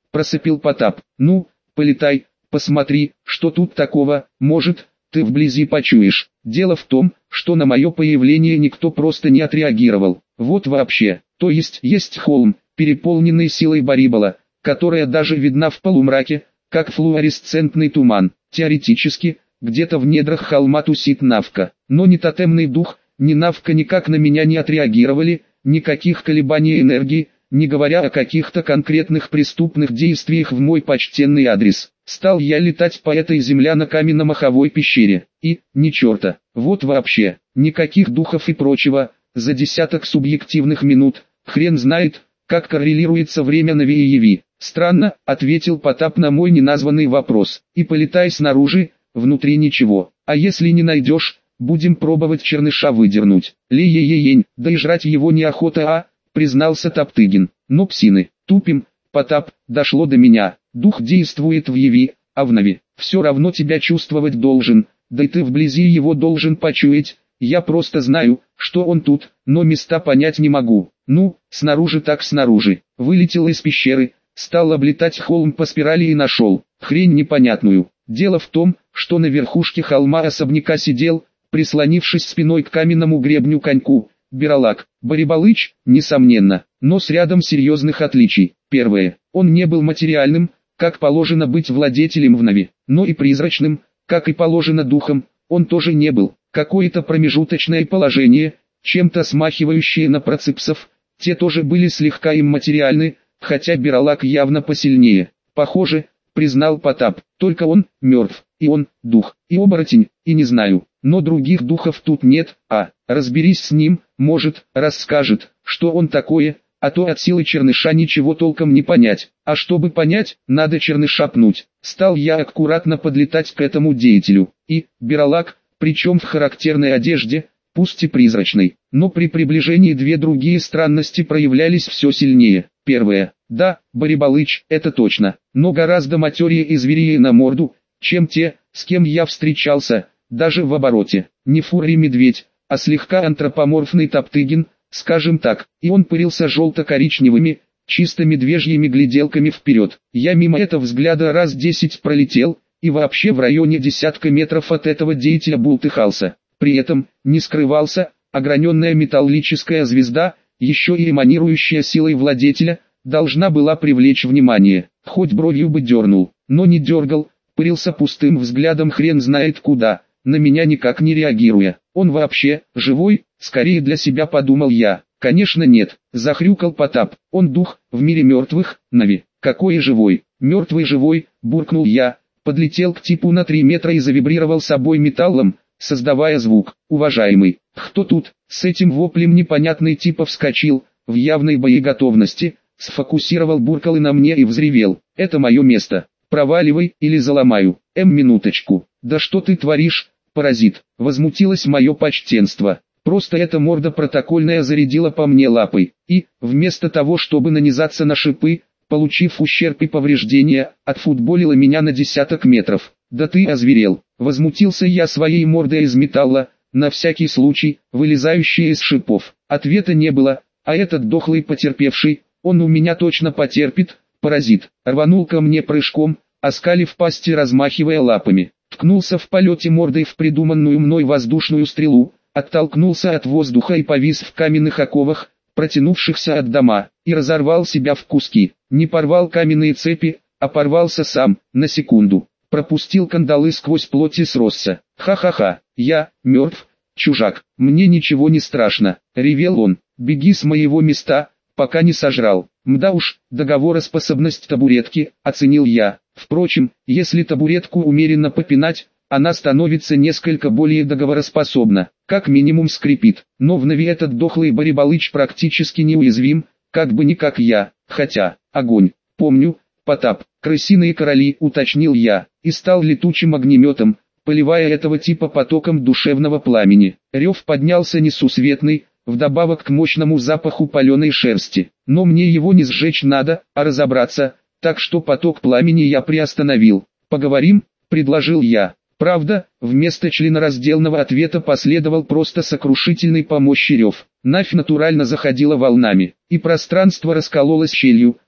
просипел Потап. Ну, полетай, посмотри, что тут такого, может, ты вблизи почуешь. Дело в том, что на мое появление никто просто не отреагировал. Вот вообще, то есть есть холм, переполненный силой Барибала, которая даже видна в полумраке, как флуоресцентный туман. Теоретически, где-то в недрах холма тусит Навка, но ни тотемный дух, ни Навка никак на меня не отреагировали, никаких колебаний энергии, не говоря о каких-то конкретных преступных действиях в мой почтенный адрес. Стал я летать по этой земляно-каменно-маховой пещере, и, ни черта, вот вообще, никаких духов и прочего, за десяток субъективных минут, хрен знает, как коррелируется время на Виеви. Странно, ответил Потап на мой неназванный вопрос, и полетай снаружи, внутри ничего, а если не найдешь, будем пробовать черныша выдернуть. Ле-е-е-ень, да и жрать его неохота, а, признался Топтыгин. Но псины, тупим, Потап, дошло до меня, дух действует в Яви, а в Нави, все равно тебя чувствовать должен, да и ты вблизи его должен почуять, я просто знаю, что он тут, но места понять не могу. Ну, снаружи так снаружи, вылетел из пещеры, стал облетать холм по спирали и нашел, хрень непонятную. Дело в том, что на верхушке холма особняка сидел, прислонившись спиной к каменному гребню коньку, Биралак, Барибалыч, несомненно, но с рядом серьезных отличий. Первое, он не был материальным, как положено быть владетелем в Нави, но и призрачным, как и положено духом, он тоже не был. Какое-то промежуточное положение, чем-то смахивающее на проципсов, те тоже были слегка имматериальны, хотя Биралак явно посильнее. Похоже, признал Потап, только он мертв, и он дух, и оборотень, и не знаю, но других духов тут нет, а, разберись с ним, может, расскажет, что он такое, а то от силы черныша ничего толком не понять, а чтобы понять, надо черныша пнуть. Стал я аккуратно подлетать к этому деятелю, и, Биралак, причем в характерной одежде, пусть и призрачной, но при приближении две другие странности проявлялись все сильнее. Первое, да, Барибалыч, это точно, но гораздо матерее и зверее на морду, чем те, с кем я встречался, даже в обороте. Не фурри-медведь, а слегка антропоморфный Топтыгин, скажем так, и он пырился желто-коричневыми, чисто медвежьими гляделками вперед. Я мимо этого взгляда раз десять пролетел, и вообще в районе десятка метров от этого деятеля бултыхался. При этом, не скрывался, ограненная металлическая звезда, еще и эманирующая силой владетеля, должна была привлечь внимание. Хоть бровью бы дернул, но не дергал, пырился пустым взглядом хрен знает куда, на меня никак не реагируя. Он вообще, живой, скорее для себя подумал я. Конечно нет, захрюкал Потап, он дух, в мире мертвых, Нави. Какой живой, мертвый живой, буркнул я, подлетел к типу на три метра и завибрировал собой металлом, создавая звук. Уважаемый, кто тут? С этим воплем непонятный типа вскочил, в явной боеготовности, сфокусировал буркалы на мне и взревел. Это мое место, проваливай или заломаю. Эм, минуточку, да что ты творишь, паразит? Возмутилось мое почтенство. Просто эта морда протокольная зарядила по мне лапой, и, вместо того чтобы нанизаться на шипы, получив ущерб и повреждения, отфутболила меня на десяток метров. Да ты озверел, возмутился я своей мордой из металла, на всякий случай, вылезающей из шипов. Ответа не было, а этот дохлый потерпевший, он у меня точно потерпит, паразит, рванул ко мне прыжком, оскалив пасти, размахивая лапами, ткнулся в полете мордой в придуманную мной воздушную стрелу, оттолкнулся от воздуха и повис в каменных оковах, протянувшихся от дома, и разорвал себя в куски. Не порвал каменные цепи, а порвался сам, на секунду. Пропустил кандалы сквозь плоть и сросся. Ха-ха-ха, я, мертв, чужак, мне ничего не страшно, ревел он, беги с моего места, пока не сожрал. Мда уж, договороспособность табуретки, оценил я. Впрочем, если табуретку умеренно попинать, она становится несколько более договороспособна, как минимум скрипит. Но в Нави этот дохлый Барибалыч практически неуязвим, как бы не как я, хотя, огонь, помню, Потап, крысиные короли, уточнил я, и стал летучим огнеметом, поливая этого типа потоком душевного пламени. Рев поднялся несусветный, вдобавок к мощному запаху паленой шерсти, но мне его не сжечь надо, а разобраться, так что поток пламени я приостановил. «Поговорим?» – предложил я. Правда, вместо членораздельного ответа последовал просто сокрушительный по мощи рев. Навь натурально заходила волнами, и пространство раскололось щелью,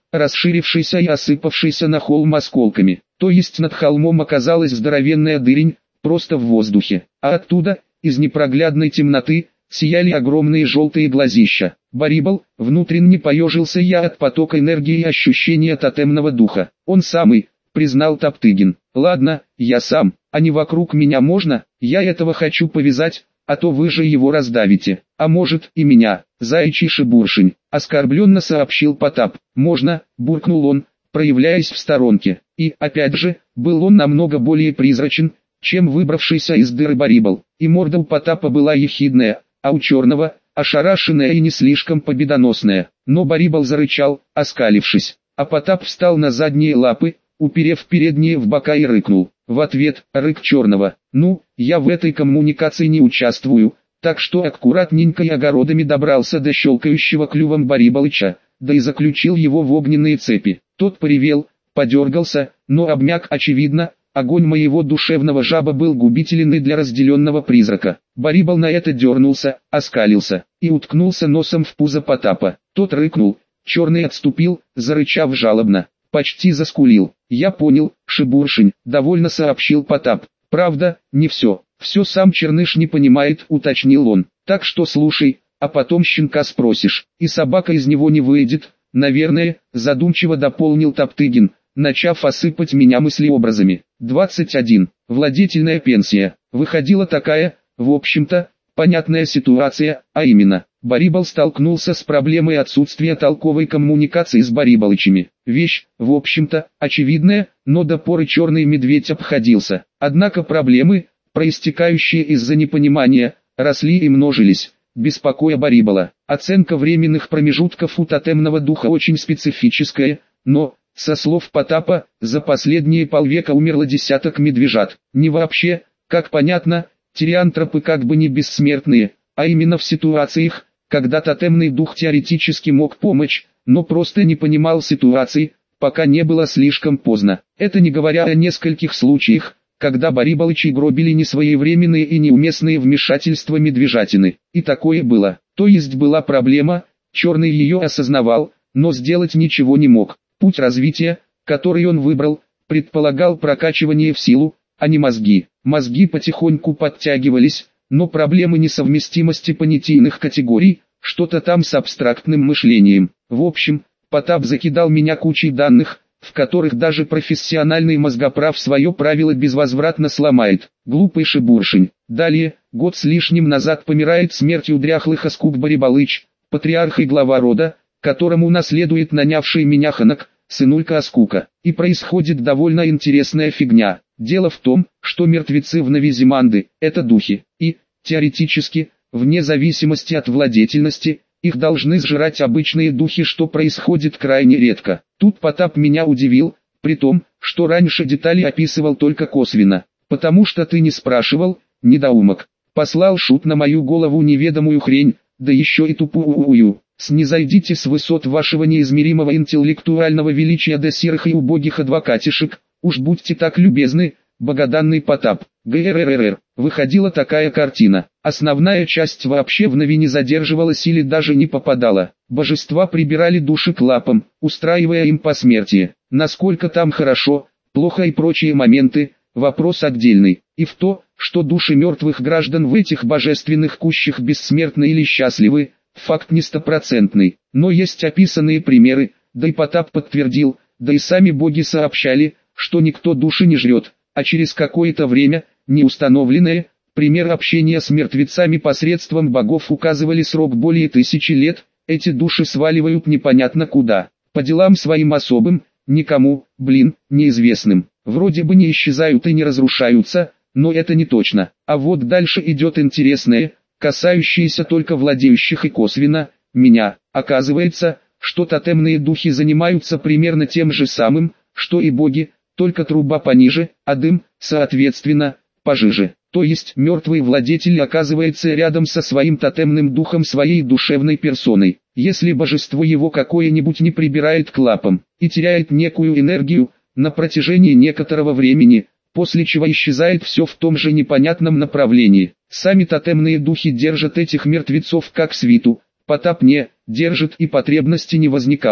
расширившийся и осыпавшийся на холм осколками. То есть над холмом оказалась здоровенная дырень, просто в воздухе, а оттуда, из непроглядной темноты, сияли огромные желтые глазища. Барибал, внутренне поежился я от потока энергии и ощущения тотемного духа. Он самый, признал Топтыгин. Ладно, я сам, а не вокруг меня можно, я этого хочу повязать, а то вы же его раздавите. А может и меня, заячий шебуршень, оскорбленно сообщил Потап. Можно, буркнул он, проявляясь в сторонке. И, опять же, был он намного более призрачен, чем выбравшийся из дыры Барибал. И морда у Потапа была ехидная, а у черного, ошарашенная и не слишком победоносная. Но Барибал зарычал, оскалившись, а Потап встал на задние лапы, уперев передние в бока и рыкнул. В ответ, рык черного. Ну, я в этой коммуникации не участвую, так что аккуратненько и огородами добрался до щелкающего клювом Барибалыча, да и заключил его в огненные цепи. Тот поревел, подергался, но обмяк очевидно. Огонь моего душевного жаба был губителен и для разделенного призрака. Барибал на это дернулся, оскалился и уткнулся носом в пузо Потапа. Тот рыкнул, черный отступил, зарычав жалобно, почти заскулил. Я понял, шебуршень, довольно сообщил Потап. Правда, не все, все сам Черныш не понимает, уточнил он. Так что слушай, а потом щенка спросишь, и собака из него не выйдет, наверное, задумчиво дополнил Топтыгин, начав осыпать меня мыслеобразами. двадцать один. Владетельная пенсия. Выходила такая, в общем-то, понятная ситуация, а именно, Барибал столкнулся с проблемой отсутствия толковой коммуникации с Барибалычами. Вещь, в общем-то, очевидная, но до поры черный медведь обходился. Однако проблемы, проистекающие из-за непонимания, росли и множились, беспокоя Барибала. Оценка временных промежутков у тотемного духа очень специфическая, но, со слов Потапа, за последние полвека умерло десяток медвежат. Не вообще, как понятно, тириантропы как бы не бессмертные, а именно в ситуациях, когда тотемный дух теоретически мог помочь, но просто не понимал ситуации, пока не было слишком поздно. Это не говоря о нескольких случаях, когда Барибалычи гробили несвоевременные и неуместные вмешательства медвежатины. И такое было. То есть была проблема, черный ее осознавал, но сделать ничего не мог. Путь развития, который он выбрал, предполагал прокачивание в силу, а не мозги. Мозги потихоньку подтягивались, но проблемы несовместимости понятийных категорий, что-то там с абстрактным мышлением. В общем, Потап закидал меня кучей данных, в которых даже профессиональный мозгоправ свое правило безвозвратно сломает. Глупый шебуршень. Далее, год с лишним назад помирает смертью дряхлых оскуб Барибалыч, патриарх и глава рода, которому наследует нанявший меня ханок, сынулька Аскука. И происходит довольно интересная фигня. Дело в том, что мертвецы в Новизиманды – это духи, и, теоретически, вне зависимости от владетельности, их должны сжирать обычные духи, что происходит крайне редко. Тут Потап меня удивил, при том, что раньше детали описывал только косвенно. Потому что ты не спрашивал, недоумок. Послал шут на мою голову неведомую хрень, да еще и тупую. Снизойдите с высот вашего неизмеримого интеллектуального величия до серых и убогих адвокатишек, уж будьте так любезны, богоданный Потап. ГРРР. Выходила такая картина. Основная часть вообще в Нави не задерживалась или даже не попадала. Божества прибирали души к лапам, устраивая им посмертие. Насколько там хорошо, плохо и прочие моменты, вопрос отдельный. И в то, что души мертвых граждан в этих божественных кущах бессмертны или счастливы, факт не стопроцентный. Но есть описанные примеры, да и Потап подтвердил, да и сами боги сообщали, что никто души не жрет, а через какое-то время, неустановленное, пример общения с мертвецами посредством богов указывали срок более тысячи лет, эти души сваливают непонятно куда, по делам своим особым, никому, блин, неизвестным, вроде бы не исчезают и не разрушаются, но это не точно. А вот дальше идет интересное, касающееся только владеющих и косвенно, меня. Оказывается, что тотемные духи занимаются примерно тем же самым, что и боги, только труба пониже, а дым, соответственно, пожиже. То есть мертвый владетель оказывается рядом со своим тотемным духом, своей душевной персоной. Если божество его какое-нибудь не прибирает к лапам и теряет некую энергию на протяжении некоторого времени, после чего исчезает все в том же непонятном направлении. Сами тотемные духи держат этих мертвецов как свиту, Потап не держит и потребности не возникало.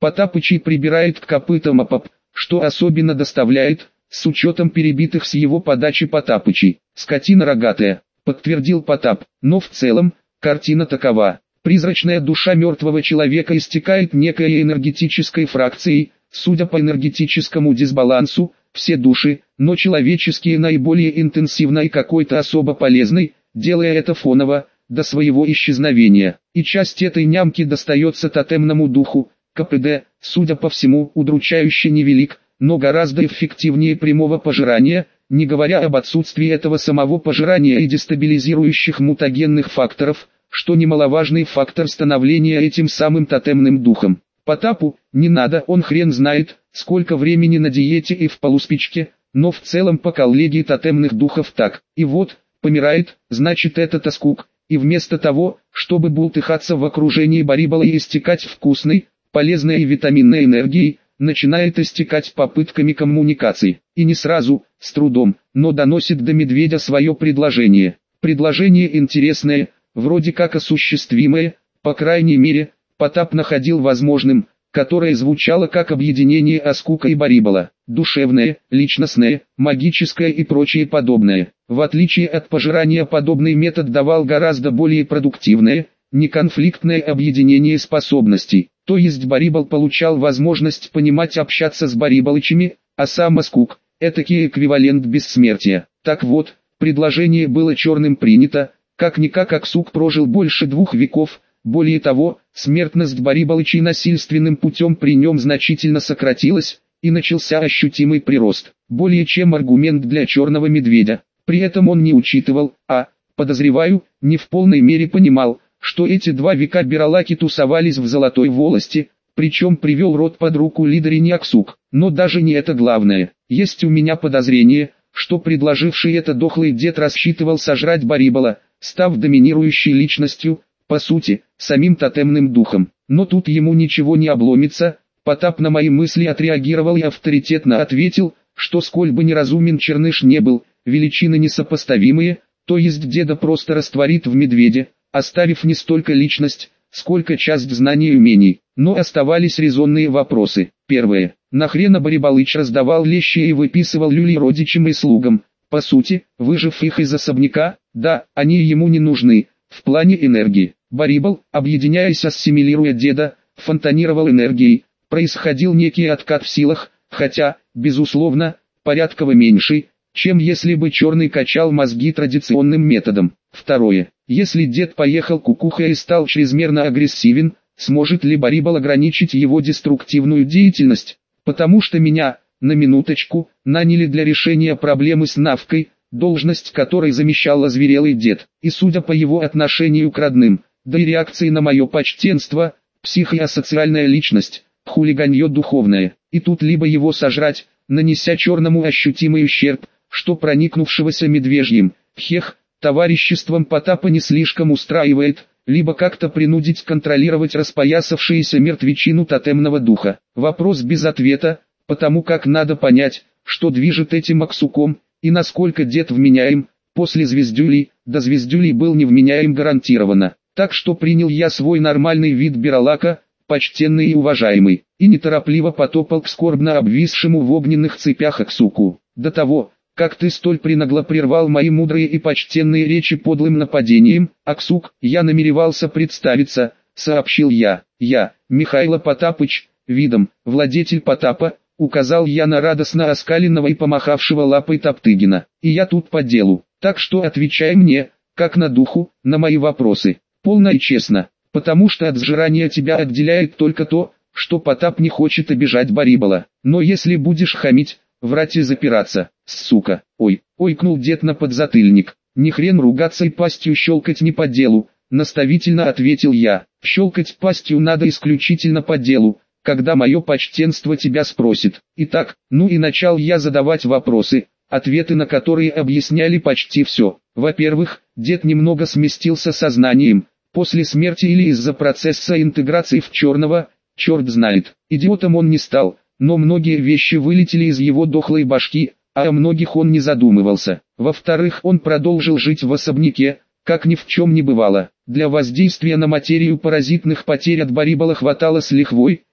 Потапычей прибирает к копытам опоп, что особенно доставляет, с учетом перебитых с его подачи Потапычей. Скотина рогатая, подтвердил Потап, но в целом, картина такова. Призрачная душа мертвого человека истекает некой энергетической фракцией, судя по энергетическому дисбалансу, все души, но человеческие наиболее интенсивно и какой-то особо полезной, делая это фоново, до своего исчезновения. И часть этой нямки достается тотемному духу, КПД, судя по всему, удручающе невелик, но гораздо эффективнее прямого пожирания, не говоря об отсутствии этого самого пожирания и дестабилизирующих мутагенных факторов, что немаловажный фактор становления этим самым тотемным духом. Потапу не надо, он хрен знает, сколько времени на диете и в полуспичке, но в целом по коллегии тотемных духов так. И вот, помирает, значит это тоскук, и вместо того, чтобы бултыхаться в окружении барибала и истекать вкусной, полезной и витаминной энергией, начинает истекать попытками коммуникации. И не сразу, с трудом, но доносит до медведя свое предложение. Предложение интересное, вроде как осуществимое, по крайней мере, Потап находил возможным, которое звучало как объединение Аскука и Барибала, душевное, личностное, магическое и прочее подобное. В отличие от пожирания, подобный метод давал гораздо более продуктивное, неконфликтное объединение способностей. То есть Барибал получал возможность понимать, общаться с Барибалычами, а сам Аскук – этакий эквивалент бессмертия. Так вот, предложение было черным принято, как-никак Аксук прожил больше двух веков. Более того, смертность Барибалычей насильственным путем при нем значительно сократилась, и начался ощутимый прирост. Более чем аргумент для черного медведя. При этом он не учитывал, а, подозреваю, не в полной мере понимал, что эти два века биралаки тусовались в Золотой Волости, причем привел род под руку лидере не Аксук. Но даже не это главное. Есть у меня подозрение, что предложивший это дохлый дед рассчитывал сожрать Барибала, став доминирующей личностью, по сути, самим тотемным духом. Но тут ему ничего не обломится. Потап на мои мысли отреагировал и авторитетно ответил, что сколь бы неразумен Черныш не был, величины несопоставимые, то есть деда просто растворит в медведе, оставив не столько личность, сколько часть знаний и умений. Но оставались резонные вопросы. Первое. Нахрена Барибалыч раздавал лещи и выписывал люлей родичам и слугам? По сути, выжив их из особняка, да, они ему не нужны, в плане энергии. Барибал, объединяясь, ассимилируя деда, фонтанировал энергией, происходил некий откат в силах, хотя, безусловно, порядково меньший, чем если бы черный качал мозги традиционным методом. Второе. Если дед поехал кукухой и стал чрезмерно агрессивен, сможет ли Барибал ограничить его деструктивную деятельность? Потому что меня, на минуточку, наняли для решения проблемы с Навкой, должность которой замещал озверелый дед, и судя по его отношению к родным, да и реакции на мое почтенство, психоасоциальная личность, хулиганье духовное, и тут либо его сожрать, нанеся черному ощутимый ущерб, что проникнувшегося медвежьим, хех, товариществом Потапа не слишком устраивает, либо как-то принудить контролировать распоясавшуюся мертвечину тотемного духа. Вопрос без ответа, потому как надо понять, что движет этим Аксуком, и насколько дед вменяем. После Звездюлей, до Звездюлей был невменяем гарантированно. Так что принял я свой нормальный вид биралака, почтенный и уважаемый, и неторопливо потопал к скорбно обвисшему в огненных цепях Аксуку. До того, как ты столь пренагло прервал мои мудрые и почтенные речи подлым нападением, Аксук, я намеревался представиться, сообщил я. Я, Михайло Потапыч, видом, владетель Потапа, указал я на радостно оскаленного и помахавшего лапой Топтыгина. И я тут по делу, так что отвечай мне, как на духу, на мои вопросы, полно и честно, потому что от сжирания тебя отделяет только то, что Потап не хочет обижать Барибала. Но если будешь хамить, врать и запираться, сука, ой, ойкнул дед на подзатыльник, ни хрен ругаться и пастью щелкать не по делу, наставительно ответил я. Щелкать пастью надо исключительно по делу, когда мое почтенство тебя спросит. Итак, ну и начал я задавать вопросы, ответы на которые объясняли почти все. Во-первых, дед немного сместился сознанием, после смерти или из-за процесса интеграции в черного, черт знает. Идиотом он не стал, но многие вещи вылетели из его дохлой башки, а о многих он не задумывался. Во-вторых, он продолжил жить в особняке, как ни в чем не бывало. Для воздействия на материю паразитных потерь от Барибала хватало с лихвой,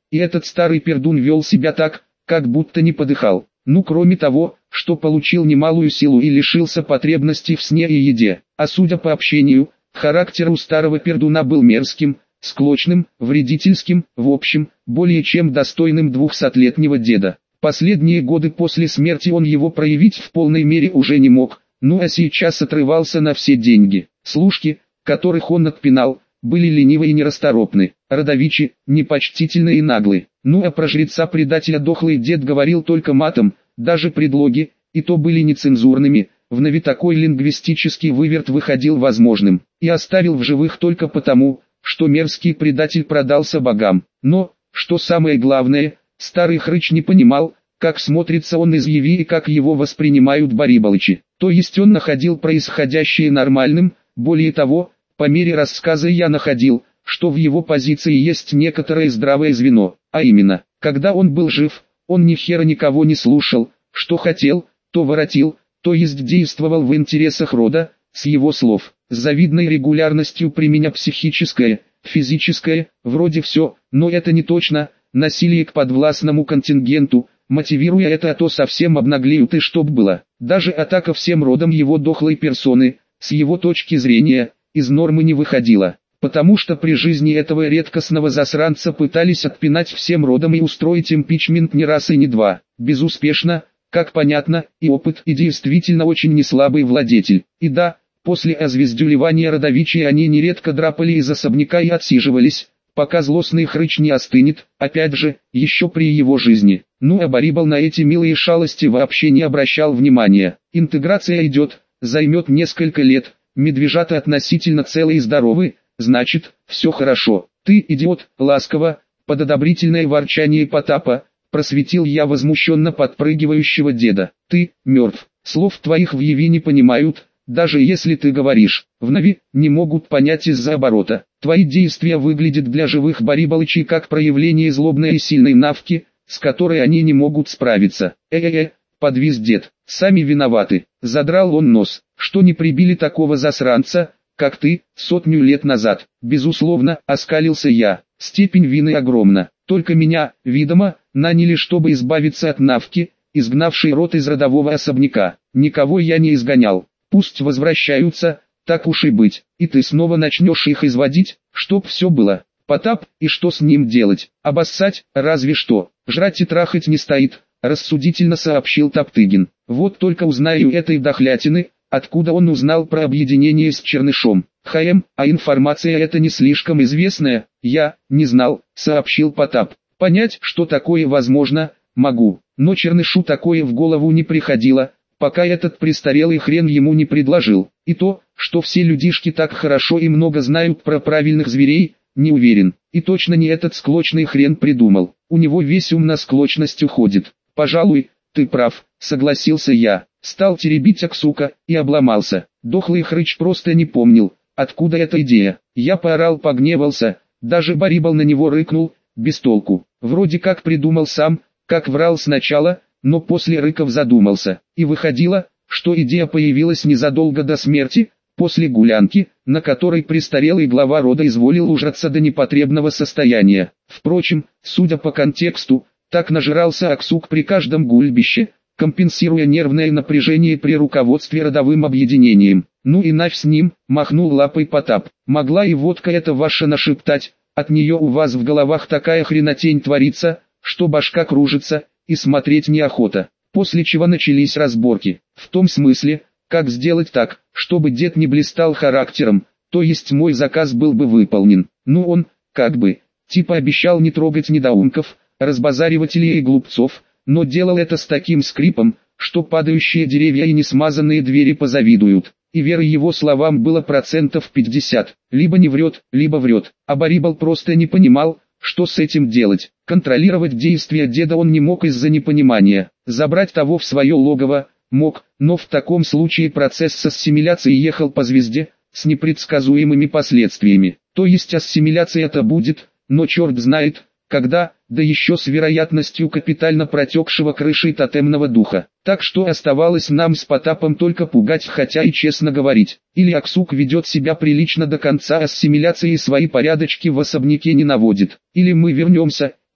и этот старый пердун вел себя так, как будто не подыхал. Ну кроме того, что получил немалую силу и лишился потребностей в сне и еде. А судя по общению, характер у старого пердуна был мерзким, склочным, вредительским, в общем, более чем достойным двухсотлетнего деда. Последние годы после смерти он его проявить в полной мере уже не мог, ну а сейчас отрывался на все деньги. Служки, которых он отпинал, были ленивы и нерасторопны, родовичи, непочтительны и наглы. Ну а про жреца-предателя дохлый дед говорил только матом, даже предлоги, и то были нецензурными, вновь такой лингвистический выверт выходил возможным, и оставил в живых только потому, что мерзкий предатель продался богам. Но, что самое главное, старый хрыч не понимал, как смотрится он из Яви и как его воспринимают барибалычи. То есть он находил происходящее нормальным, более того, по мере рассказа я находил, что в его позиции есть некоторое здравое звено, а именно, когда он был жив, он ни хера никого не слушал, что хотел, то воротил, то есть действовал в интересах рода, с его слов, с завидной регулярностью применя психическое, физическое, вроде все, но это не точно, насилие к подвластному контингенту, мотивируя это, а то совсем обнаглеют и чтоб было. Даже атака всем родом его дохлой персоны, с его точки зрения, из нормы не выходила, потому что при жизни этого редкостного засранца пытались отпинать всем родом и устроить импичмент не раз и не два, безуспешно, как понятно, и опыт, и действительно очень неслабый владетель. И да, после озвездюлевания родовичей они нередко драпали из особняка и отсиживались, пока злостный хрыч не остынет, опять же, еще при его жизни. Ну а Барибал на эти милые шалости вообще не обращал внимания. Интеграция идет, займет несколько лет, медвежата относительно целы и здоровы, значит, все хорошо. Ты идиот, ласково, под одобрительное ворчание Потапа, просветил я возмущенно подпрыгивающего деда. Ты, мертв, слов твоих в Яви не понимают, даже если ты говоришь, в Нави, не могут понять из-за оборота. Твои действия выглядят для живых барибалычей как проявление злобной и сильной навки, с которой они не могут справиться. Э-э-э, подвис дед, сами виноваты, задрал он нос, что не прибили такого засранца, как ты, сотню лет назад. Безусловно, оскалился я, степень вины огромна, только меня, видимо, наняли, чтобы избавиться от навки, изгнавшей род из родового особняка. Никого я не изгонял, пусть возвращаются, так уж и быть, и ты снова начнешь их изводить, чтоб все было. Потап, и что с ним делать? Обоссать, разве что, жрать и трахать не стоит, рассудительно сообщил Топтыгин. Вот только узнаю этой дохлятины, откуда он узнал про объединение с Чернышом. Хм, а информация эта не слишком известная, я не знал, сообщил Потап. Понять, что такое возможно, могу, но Чернышу такое в голову не приходило, пока этот престарелый хрен ему не предложил. И то, что все людишки так хорошо и много знают про правильных зверей, не уверен. И точно не этот склочный хрен придумал. У него весь ум на склочность уходит. Пожалуй, ты прав, согласился я. Стал теребить Аксука и обломался. Дохлый хрыч просто не помнил, откуда эта идея. Я поорал, погневался, даже Барибал на него рыкнул, без толку. Вроде как придумал сам, как врал сначала, но после рыков задумался. И выходило, что идея появилась незадолго до смерти, после гулянки, на которой престарелый глава рода изволил ужраться до непотребного состояния. Впрочем, судя по контексту, так нажирался Аксук при каждом гульбище, компенсируя нервное напряжение при руководстве родовым объединением. Ну и нафь с ним, махнул лапой Потап. Могла и водка это ваша нашептать, от нее у вас в головах такая хренотень творится, что башка кружится, и смотреть неохота. После чего начались разборки, в том смысле, как сделать так, чтобы дед не блистал характером, то есть мой заказ был бы выполнен. Ну он, как бы, типа обещал не трогать недоумков, разбазаривателей и глупцов, но делал это с таким скрипом, что падающие деревья и несмазанные двери позавидуют. И веры его словам было процентов пятьдесят, либо не врет, либо врет, а Барибал просто не понимал, что с этим делать. Контролировать действия деда он не мог из-за непонимания, забрать того в свое логово, мог, но в таком случае процесс с ассимиляцией ехал по звезде, с непредсказуемыми последствиями. То есть ассимиляция-то будет, но черт знает, когда, да еще с вероятностью капитально протекшего крышей тотемного духа. Так что оставалось нам с Потапом только пугать, хотя и честно говорить. Или Аксук ведет себя прилично до конца ассимиляции и свои порядочки в особняке не наводит. Или мы вернемся,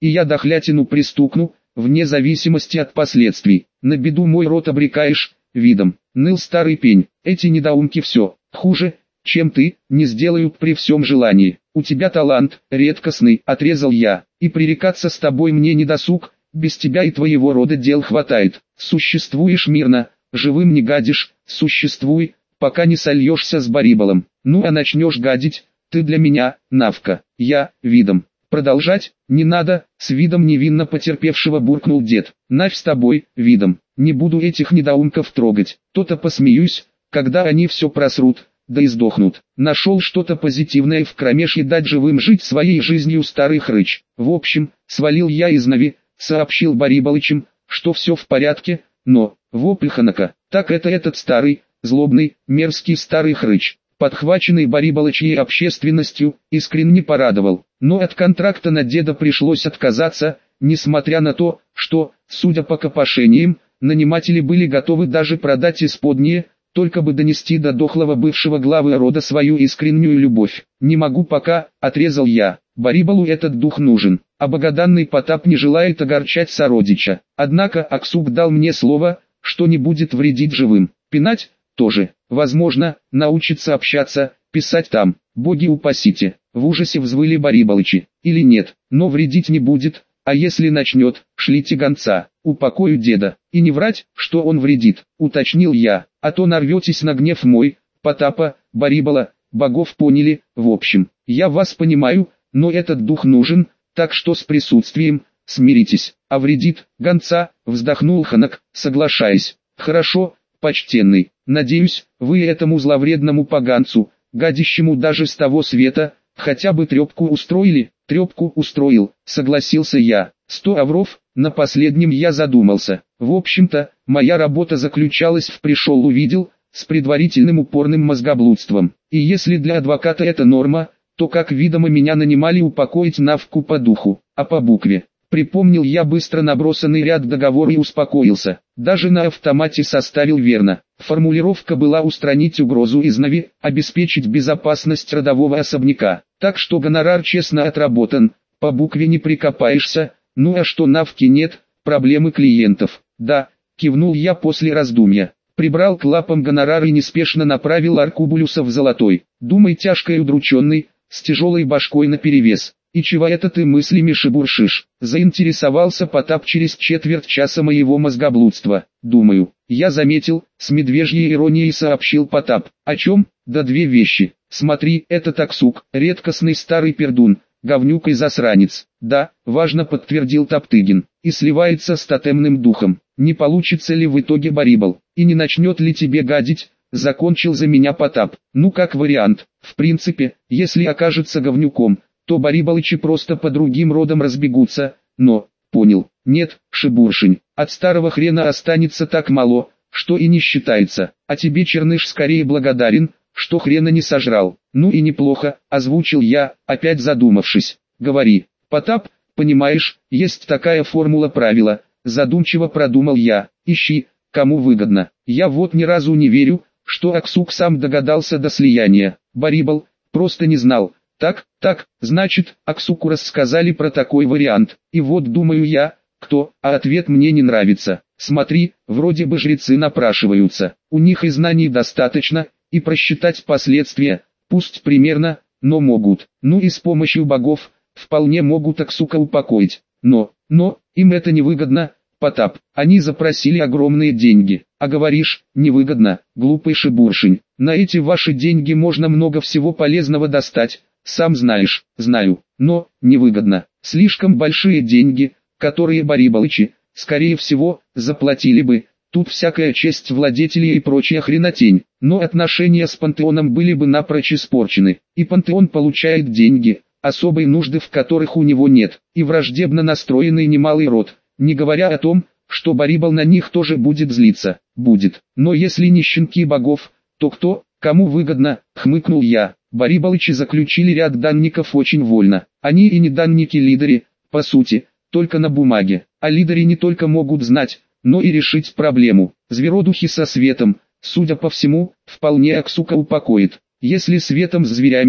и я дохлятину пристукну, вне зависимости от последствий. На беду мой род обрекаешь, видом. Ныл старый пень, эти недоумки все, хуже, чем ты, не сделают при всем желании. У тебя талант, редкостный, отрезал я, и пререкаться с тобой мне не досуг, без тебя и твоего рода дел хватает. Существуешь мирно, живым не гадишь, существуй, пока не сольешься с Барибалом. Ну а начнешь гадить, ты для меня, Навка, я, видом. Продолжать, не надо, с видом невинно потерпевшего буркнул дед. Навь с тобой, видом, не буду этих недоумков трогать, то-то посмеюсь, когда они все просрут, да и сдохнут. Нашел что-то позитивное в кромешье дать живым жить своей жизнью старый хрыч. В общем, свалил я из Нави, сообщил Барибалычем, что все в порядке, но, вопль Ханака, так это этот старый, злобный, мерзкий старый хрыч, подхваченный Барибалычьей общественностью, искренне порадовал. Но от контракта на деда пришлось отказаться, несмотря на то, что, судя по копошениям, наниматели были готовы даже продать исподние, только бы донести до дохлого бывшего главы рода свою искреннюю любовь. «Не могу пока», — отрезал я, — «Барибалу этот дух нужен, а богоданный Потап не желает огорчать сородича. Однако Аксук дал мне слово, что не будет вредить живым. Пинать тоже, возможно, научится общаться, писать там, боги упасите». В ужасе взвыли Барибалычи. «Или нет, но вредить не будет, а если начнет, шлите гонца, упокою деда, и не врать, что он вредит», — уточнил я, — «а то нарветесь на гнев мой, Потапа, Барибала, богов поняли. В общем, я вас понимаю, но этот дух нужен, так что с присутствием, смиритесь, а вредит, гонца», — вздохнул Ханак, соглашаясь. «Хорошо, почтенный, надеюсь, вы этому зловредному поганцу, гадящему даже с того света, хотя бы трепку устроили». «Трепку устроил», — согласился я. «Сто авров», на последнем я задумался. В общем-то, моя работа заключалась в «пришел-увидел», с предварительным упорным мозгоблудством. И если для адвоката это норма, то как видимо меня нанимали упокоить Навку по духу, а по букве. Припомнил я быстро набросанный ряд договора и успокоился. Даже на автомате составил верно. Формулировка была устранить угрозу из Нави, обеспечить безопасность родового особняка. Так что гонорар честно отработан, по букве не прикопаешься. Ну а что Навки нет, проблемы клиентов. Да, кивнул я после раздумья. Прибрал к лапам гонорар и неспешно направил Аркубулюса в Золотой. Думай тяжко и удрученный, с тяжелой башкой наперевес. «И чего это ты мыслями шебуршишь?» — заинтересовался Потап через четверть часа моего мозгоблудства. «Думаю, я заметил», — с медвежьей иронией сообщил Потап. «О чем?» «Да две вещи. Смотри, это таксук, редкостный старый пердун, говнюк и засранец». «Да», — важно подтвердил Топтыгин, — «и сливается с тотемным духом. Не получится ли в итоге Барибал, и не начнет ли тебе гадить?» Закончил за меня Потап. «Ну как вариант, в принципе, если окажется говнюком, то Барибалычи просто по другим родам разбегутся, но, понял, нет, Шебуршень, от старого хрена останется так мало, что и не считается, а тебе Черныш скорее благодарен, что хрена не сожрал». «Ну и неплохо», — озвучил я, опять задумавшись. «Говори, Потап, понимаешь, есть такая формула правила», — задумчиво продумал я. «Ищи, кому выгодно. Я вот ни разу не верю, что Аксук сам догадался до слияния. Барибал просто не знал». «Так, так, значит, Аксуку рассказали про такой вариант, и вот думаю я, кто, а ответ мне не нравится. Смотри, вроде бы жрецы напрашиваются, у них и знаний достаточно, и просчитать последствия, пусть примерно, но могут. Ну и с помощью богов, вполне могут Аксука упокоить. Но, но, им это невыгодно, Потап, они запросили огромные деньги, а говоришь, невыгодно, глупый Шебуршень, на эти ваши деньги можно много всего полезного достать». «Сам знаешь, знаю, но, невыгодно, слишком большие деньги, которые Барибалычи, скорее всего, заплатили бы, тут всякая честь владетелей и прочая хренотень, но отношения с Пантеоном были бы напрочь испорчены, и Пантеон получает деньги, особой нужды в которых у него нет, и враждебно настроенный немалый род, не говоря о том, что Барибал на них тоже будет злиться, будет, но если не щенки богов, то кто, кому выгодно?» — хмыкнул я. Барибалычи заключили ряд данников очень вольно. Они и не данники лидери, по сути, только на бумаге. А лидери не только могут знать, но и решить проблему. Зверодухи со светом, судя по всему, вполне Аксука упокоит. Если светом с зверями,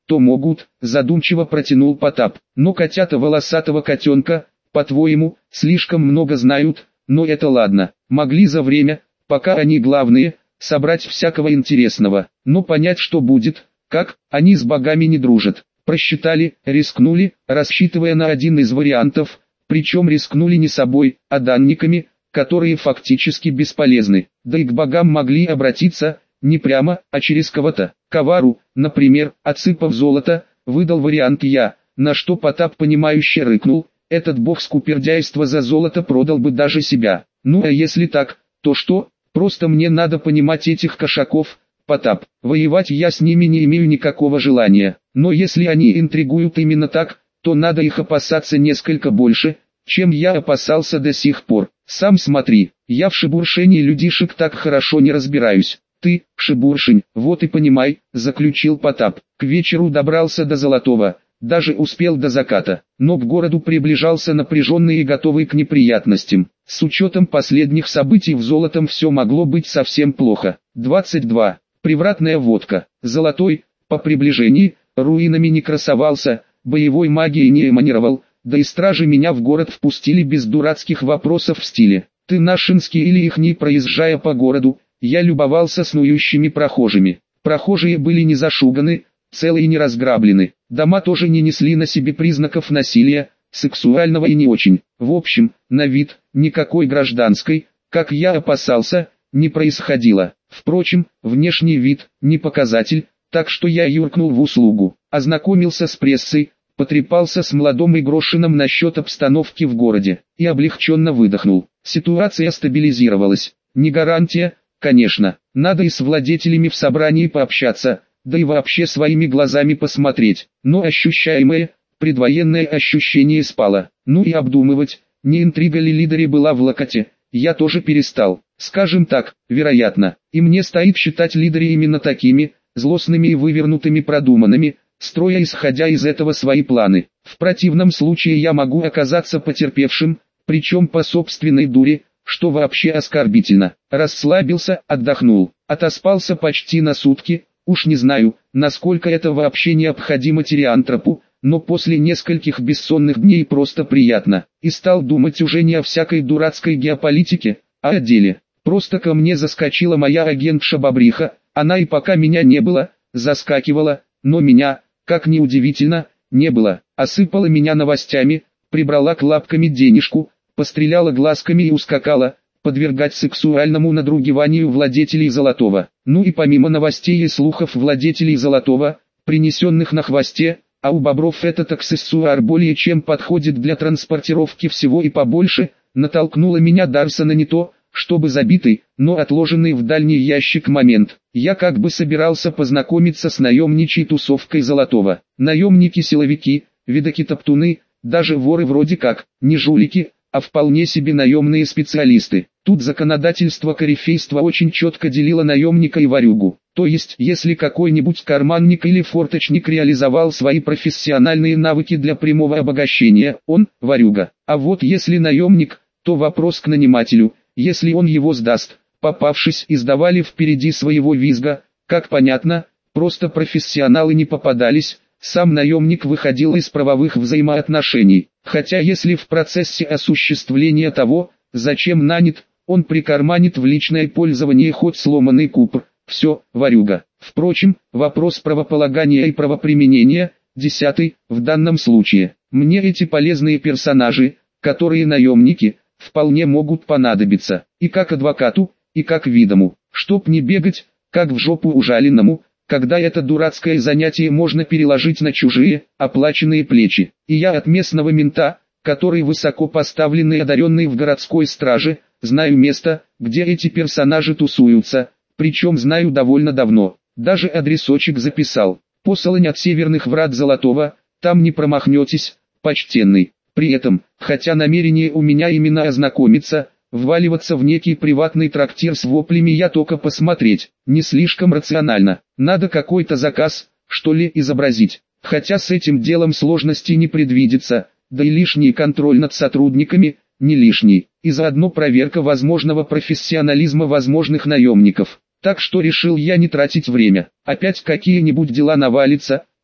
то могут, задумчиво протянул Потап. Но котята волосатого котенка, по-твоему, слишком много знают, но это ладно. Могли за время, пока они главные, собрать всякого интересного. Но понять, что будет, как, они с богами не дружат. Просчитали, рискнули, рассчитывая на один из вариантов, причем рискнули не собой, а данниками, которые фактически бесполезны. Да и к богам могли обратиться, не прямо, а через кого-то. Ковару, например, отсыпав золото, выдал вариант я, на что Потап понимающе рыкнул, этот бог скупердяйства за золото продал бы даже себя. Ну а если так, то что, просто мне надо понимать этих кошаков, Потап, воевать я с ними не имею никакого желания, но если они интригуют именно так, то надо их опасаться несколько больше, чем я опасался до сих пор. Сам смотри, я в шебуршении людишек так хорошо не разбираюсь. Ты, шебуршень, вот и понимай, заключил Потап. К вечеру добрался до Золотого, даже успел до заката, но к городу приближался напряженный и готовый к неприятностям. С учетом последних событий в Золотом все могло быть совсем плохо. двадцать два. Привратная водка. Золотой, по приближении, руинами не красовался, боевой магией не эманировал, да и стражи меня в город впустили без дурацких вопросов в стиле «ты нашинский или ихний», проезжая по городу, я любовался снующими прохожими. Прохожие были не зашуганы, целы и не разграблены, дома тоже не несли на себе признаков насилия, сексуального и не очень. В общем, на вид, никакой гражданской, как я опасался, не происходило. Впрочем, внешний вид – не показатель, так что я юркнул в услугу, ознакомился с прессой, потрепался с молодым Игрошиным насчет обстановки в городе и облегченно выдохнул. Ситуация стабилизировалась. Не гарантия, конечно, надо и с владетелями в собрании пообщаться, да и вообще своими глазами посмотреть, но ощущаемое, предвоенное ощущение спало. Ну и обдумывать, не интрига ли лидере была в Локоте, я тоже перестал. Скажем так, вероятно, и мне стоит считать лидеры именно такими, злостными и вывернутыми продуманными, строя исходя из этого свои планы. В противном случае я могу оказаться потерпевшим, причем по собственной дуре, что вообще оскорбительно. Расслабился, отдохнул, отоспался почти на сутки, уж не знаю, насколько это вообще необходимо тириантропу, но после нескольких бессонных дней просто приятно, и стал думать уже не о всякой дурацкой геополитике, а о деле. Просто ко мне заскочила моя агентша Бобриха, она и пока меня не было, заскакивала, но меня, как ни удивительно, не было, осыпала меня новостями, прибрала к лапками денежку, постреляла глазками и ускакала, подвергать сексуальному надругиванию владетелей Золотого. Ну и помимо новостей и слухов владетелей Золотого, принесенных на хвосте, а у бобров этот аксессуар более чем подходит для транспортировки всего и побольше, натолкнула меня Дарса на не то, чтобы забитый, но отложенный в дальний ящик момент. Я как бы собирался познакомиться с наемничьей тусовкой Золотого. Наемники-силовики, видаки-топтуны, даже воры вроде как, не жулики, а вполне себе наемные специалисты. Тут законодательство корифейства очень четко делило наемника и ворюгу. То есть, если какой-нибудь карманник или форточник реализовал свои профессиональные навыки для прямого обогащения, он – ворюга. А вот если наемник, то вопрос к нанимателю, если он его сдаст. Попавшись, издавали впереди своего визга, как понятно, просто профессионалы не попадались, сам наемник выходил из правовых взаимоотношений. Хотя если в процессе осуществления того, зачем нанят, он прикарманит в личное пользование хоть сломанный купр, все, ворюга. Впрочем, вопрос правополагания и правоприменения, десятый, в данном случае. Мне эти полезные персонажи, которые наемники, вполне могут понадобиться, и как адвокату, и как видому, чтоб не бегать, как в жопу ужаленному, когда это дурацкое занятие можно переложить на чужие, оплаченные плечи. И я от местного мента, который высоко поставленный и одаренный в городской страже, знаю место, где эти персонажи тусуются, причем знаю довольно давно, даже адресочек записал. Посолонь от северных врат Золотого, там не промахнетесь, почтенный. При этом, хотя намерение у меня именно ознакомиться, вваливаться в некий приватный трактир с воплями я только посмотреть, не слишком рационально. Надо какой-то заказ, что ли, изобразить. Хотя с этим делом сложностей не предвидится, да и лишний контроль над сотрудниками, не лишний, и заодно проверка возможного профессионализма возможных наемников. Так что решил я не тратить время. Опять какие-нибудь дела навалятся,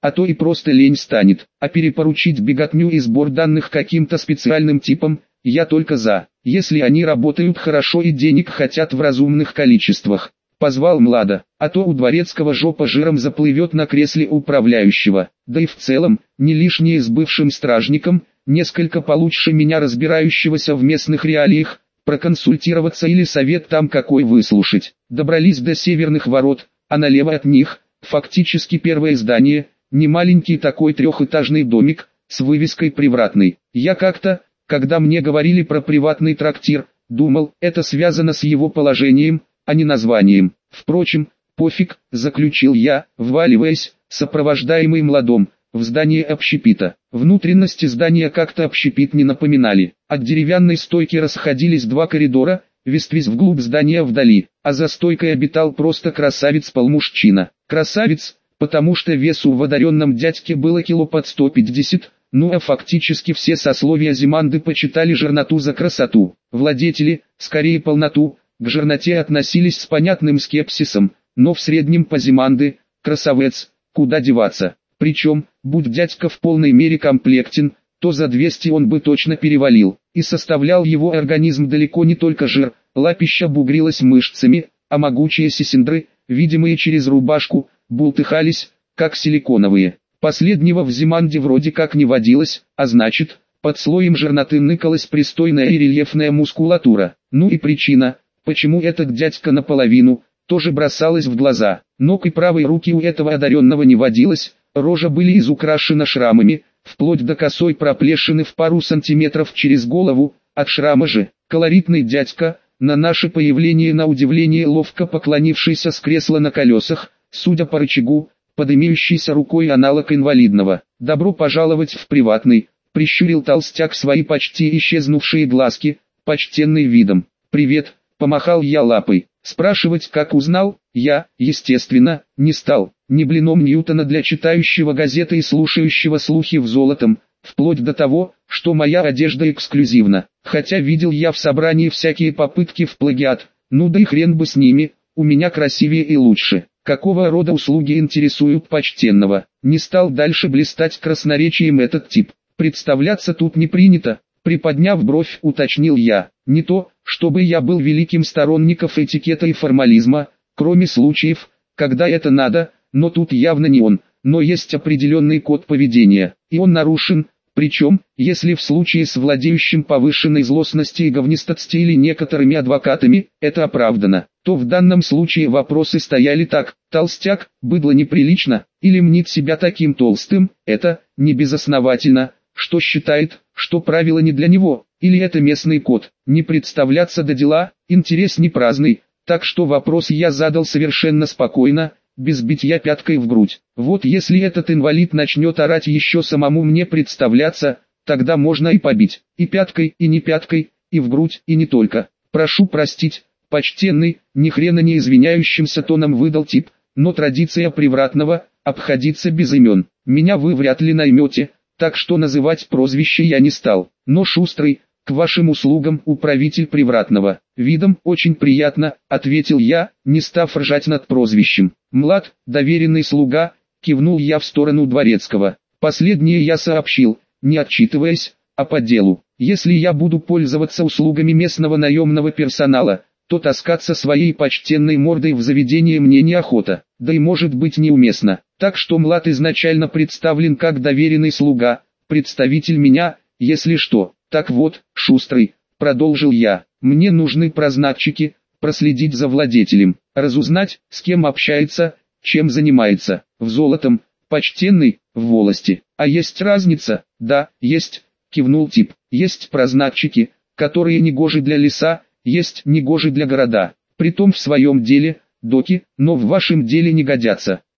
а то и просто лень станет. А перепоручить беготню и сбор данных каким-то специальным типам, я только за, если они работают хорошо и денег хотят в разумных количествах. Позвал Млада, а то у Дворецкого жопа жиром заплывет на кресле управляющего. Да и в целом, не лишнее с бывшим стражником, несколько получше меня разбирающегося в местных реалиях, проконсультироваться или совет там какой выслушать. Добрались до северных ворот, а налево от них, фактически первое здание, немаленький такой трехэтажный домик, с вывеской «Привратный». Я как-то, когда мне говорили про приватный трактир, думал, это связано с его положением, а не названием. Впрочем, пофиг, заключил я, вваливаясь, сопровождаемый Младом, в здание общепита. Внутренности здания как-то общепит не напоминали. От деревянной стойки расходились два коридора, вестись вглубь здания вдали, а за стойкой обитал просто красавец-полмужчина. Красавец, потому что весу в одаренном дядьке было кило под сто пятьдесят, ну а фактически все сословия Зиманды почитали жирноту за красоту. Владетели, скорее полноту, к жирноте относились с понятным скепсисом, но в среднем по Зиманды, красавец, куда деваться. Причем, будь дядька в полной мере комплектен, то за двести он бы точно перевалил, и составлял его организм далеко не только жир, лапища бугрилась мышцами, а могучие сисендры, видимые через рубашку, бултыхались, как силиконовые. Последнего в Зиманде вроде как не водилось, а значит, под слоем жирноты ныкалась пристойная и рельефная мускулатура. Ну и причина, почему этот дядька наполовину, тоже бросалась в глаза. Ног и правой руки у этого одаренного не водилось, рожа были изукрашена шрамами, вплоть до косой проплешины в пару сантиметров через голову, от шрама же, колоритный дядька, на наше появление на удивление ловко поклонившийся с кресла на колесах, судя по рычагу, под имеющейся рукой аналог инвалидного. «Добро пожаловать в приватный», — прищурил толстяк свои почти исчезнувшие глазки, почтенный видом. «Привет», — помахал я лапой. Спрашивать, как узнал, я, естественно, не стал. Не блином Ньютона для читающего газеты и слушающего слухи в золотом, вплоть до того, что моя одежда эксклюзивна. Хотя видел я в собрании всякие попытки в плагиат, ну да и хрен бы с ними, у меня красивее и лучше. Какого рода услуги интересуют почтенного? Не стал дальше блистать красноречием этот тип. Представляться тут не принято, приподняв бровь, уточнил я. Не то, чтобы я был великим сторонником этикета и формализма, кроме случаев, когда это надо, но тут явно не он, но есть определенный код поведения, и он нарушен, причем, если в случае с владеющим повышенной злостности и говнистости или некоторыми адвокатами, это оправдано, то в данном случае вопросы стояли так: толстяк, быдло неприлично, или мнит себя таким толстым, это, не безосновательно, что считает, что правило не для него, или это местный код, не представляться до дела, интерес не праздный, так что вопрос я задал совершенно спокойно, без битья пяткой в грудь. Вот если этот инвалид начнет орать еще самому мне представляться, тогда можно и побить, и пяткой, и не пяткой, и в грудь, и не только. Прошу простить, почтенный, ни хрена не извиняющимся тоном выдал тип, но традиция привратного, обходиться без имен. Меня вы вряд ли наймете, так что называть прозвище я не стал, но шустрый, к вашим услугам, управитель привратного. Видом очень приятно, ответил я, не став ржать над прозвищем. Млад, доверенный слуга, кивнул я в сторону Дворецкого. Последнее я сообщил, не отчитываясь, а по делу. Если я буду пользоваться услугами местного наемного персонала, то таскаться своей почтенной мордой в заведение мне неохота, да и может быть неуместно. Так что Млад изначально представлен как доверенный слуга, представитель меня, если что. Так вот, шустрый, продолжил я, мне нужны прознатчики, проследить за владетелем, разузнать, с кем общается, чем занимается, в золотом, почтенный, в волости. А есть разница? Да, есть, кивнул тип, есть прознатчики, которые негожи для леса, есть негожи для города, притом в своем деле, доки, но в вашем деле не годятся.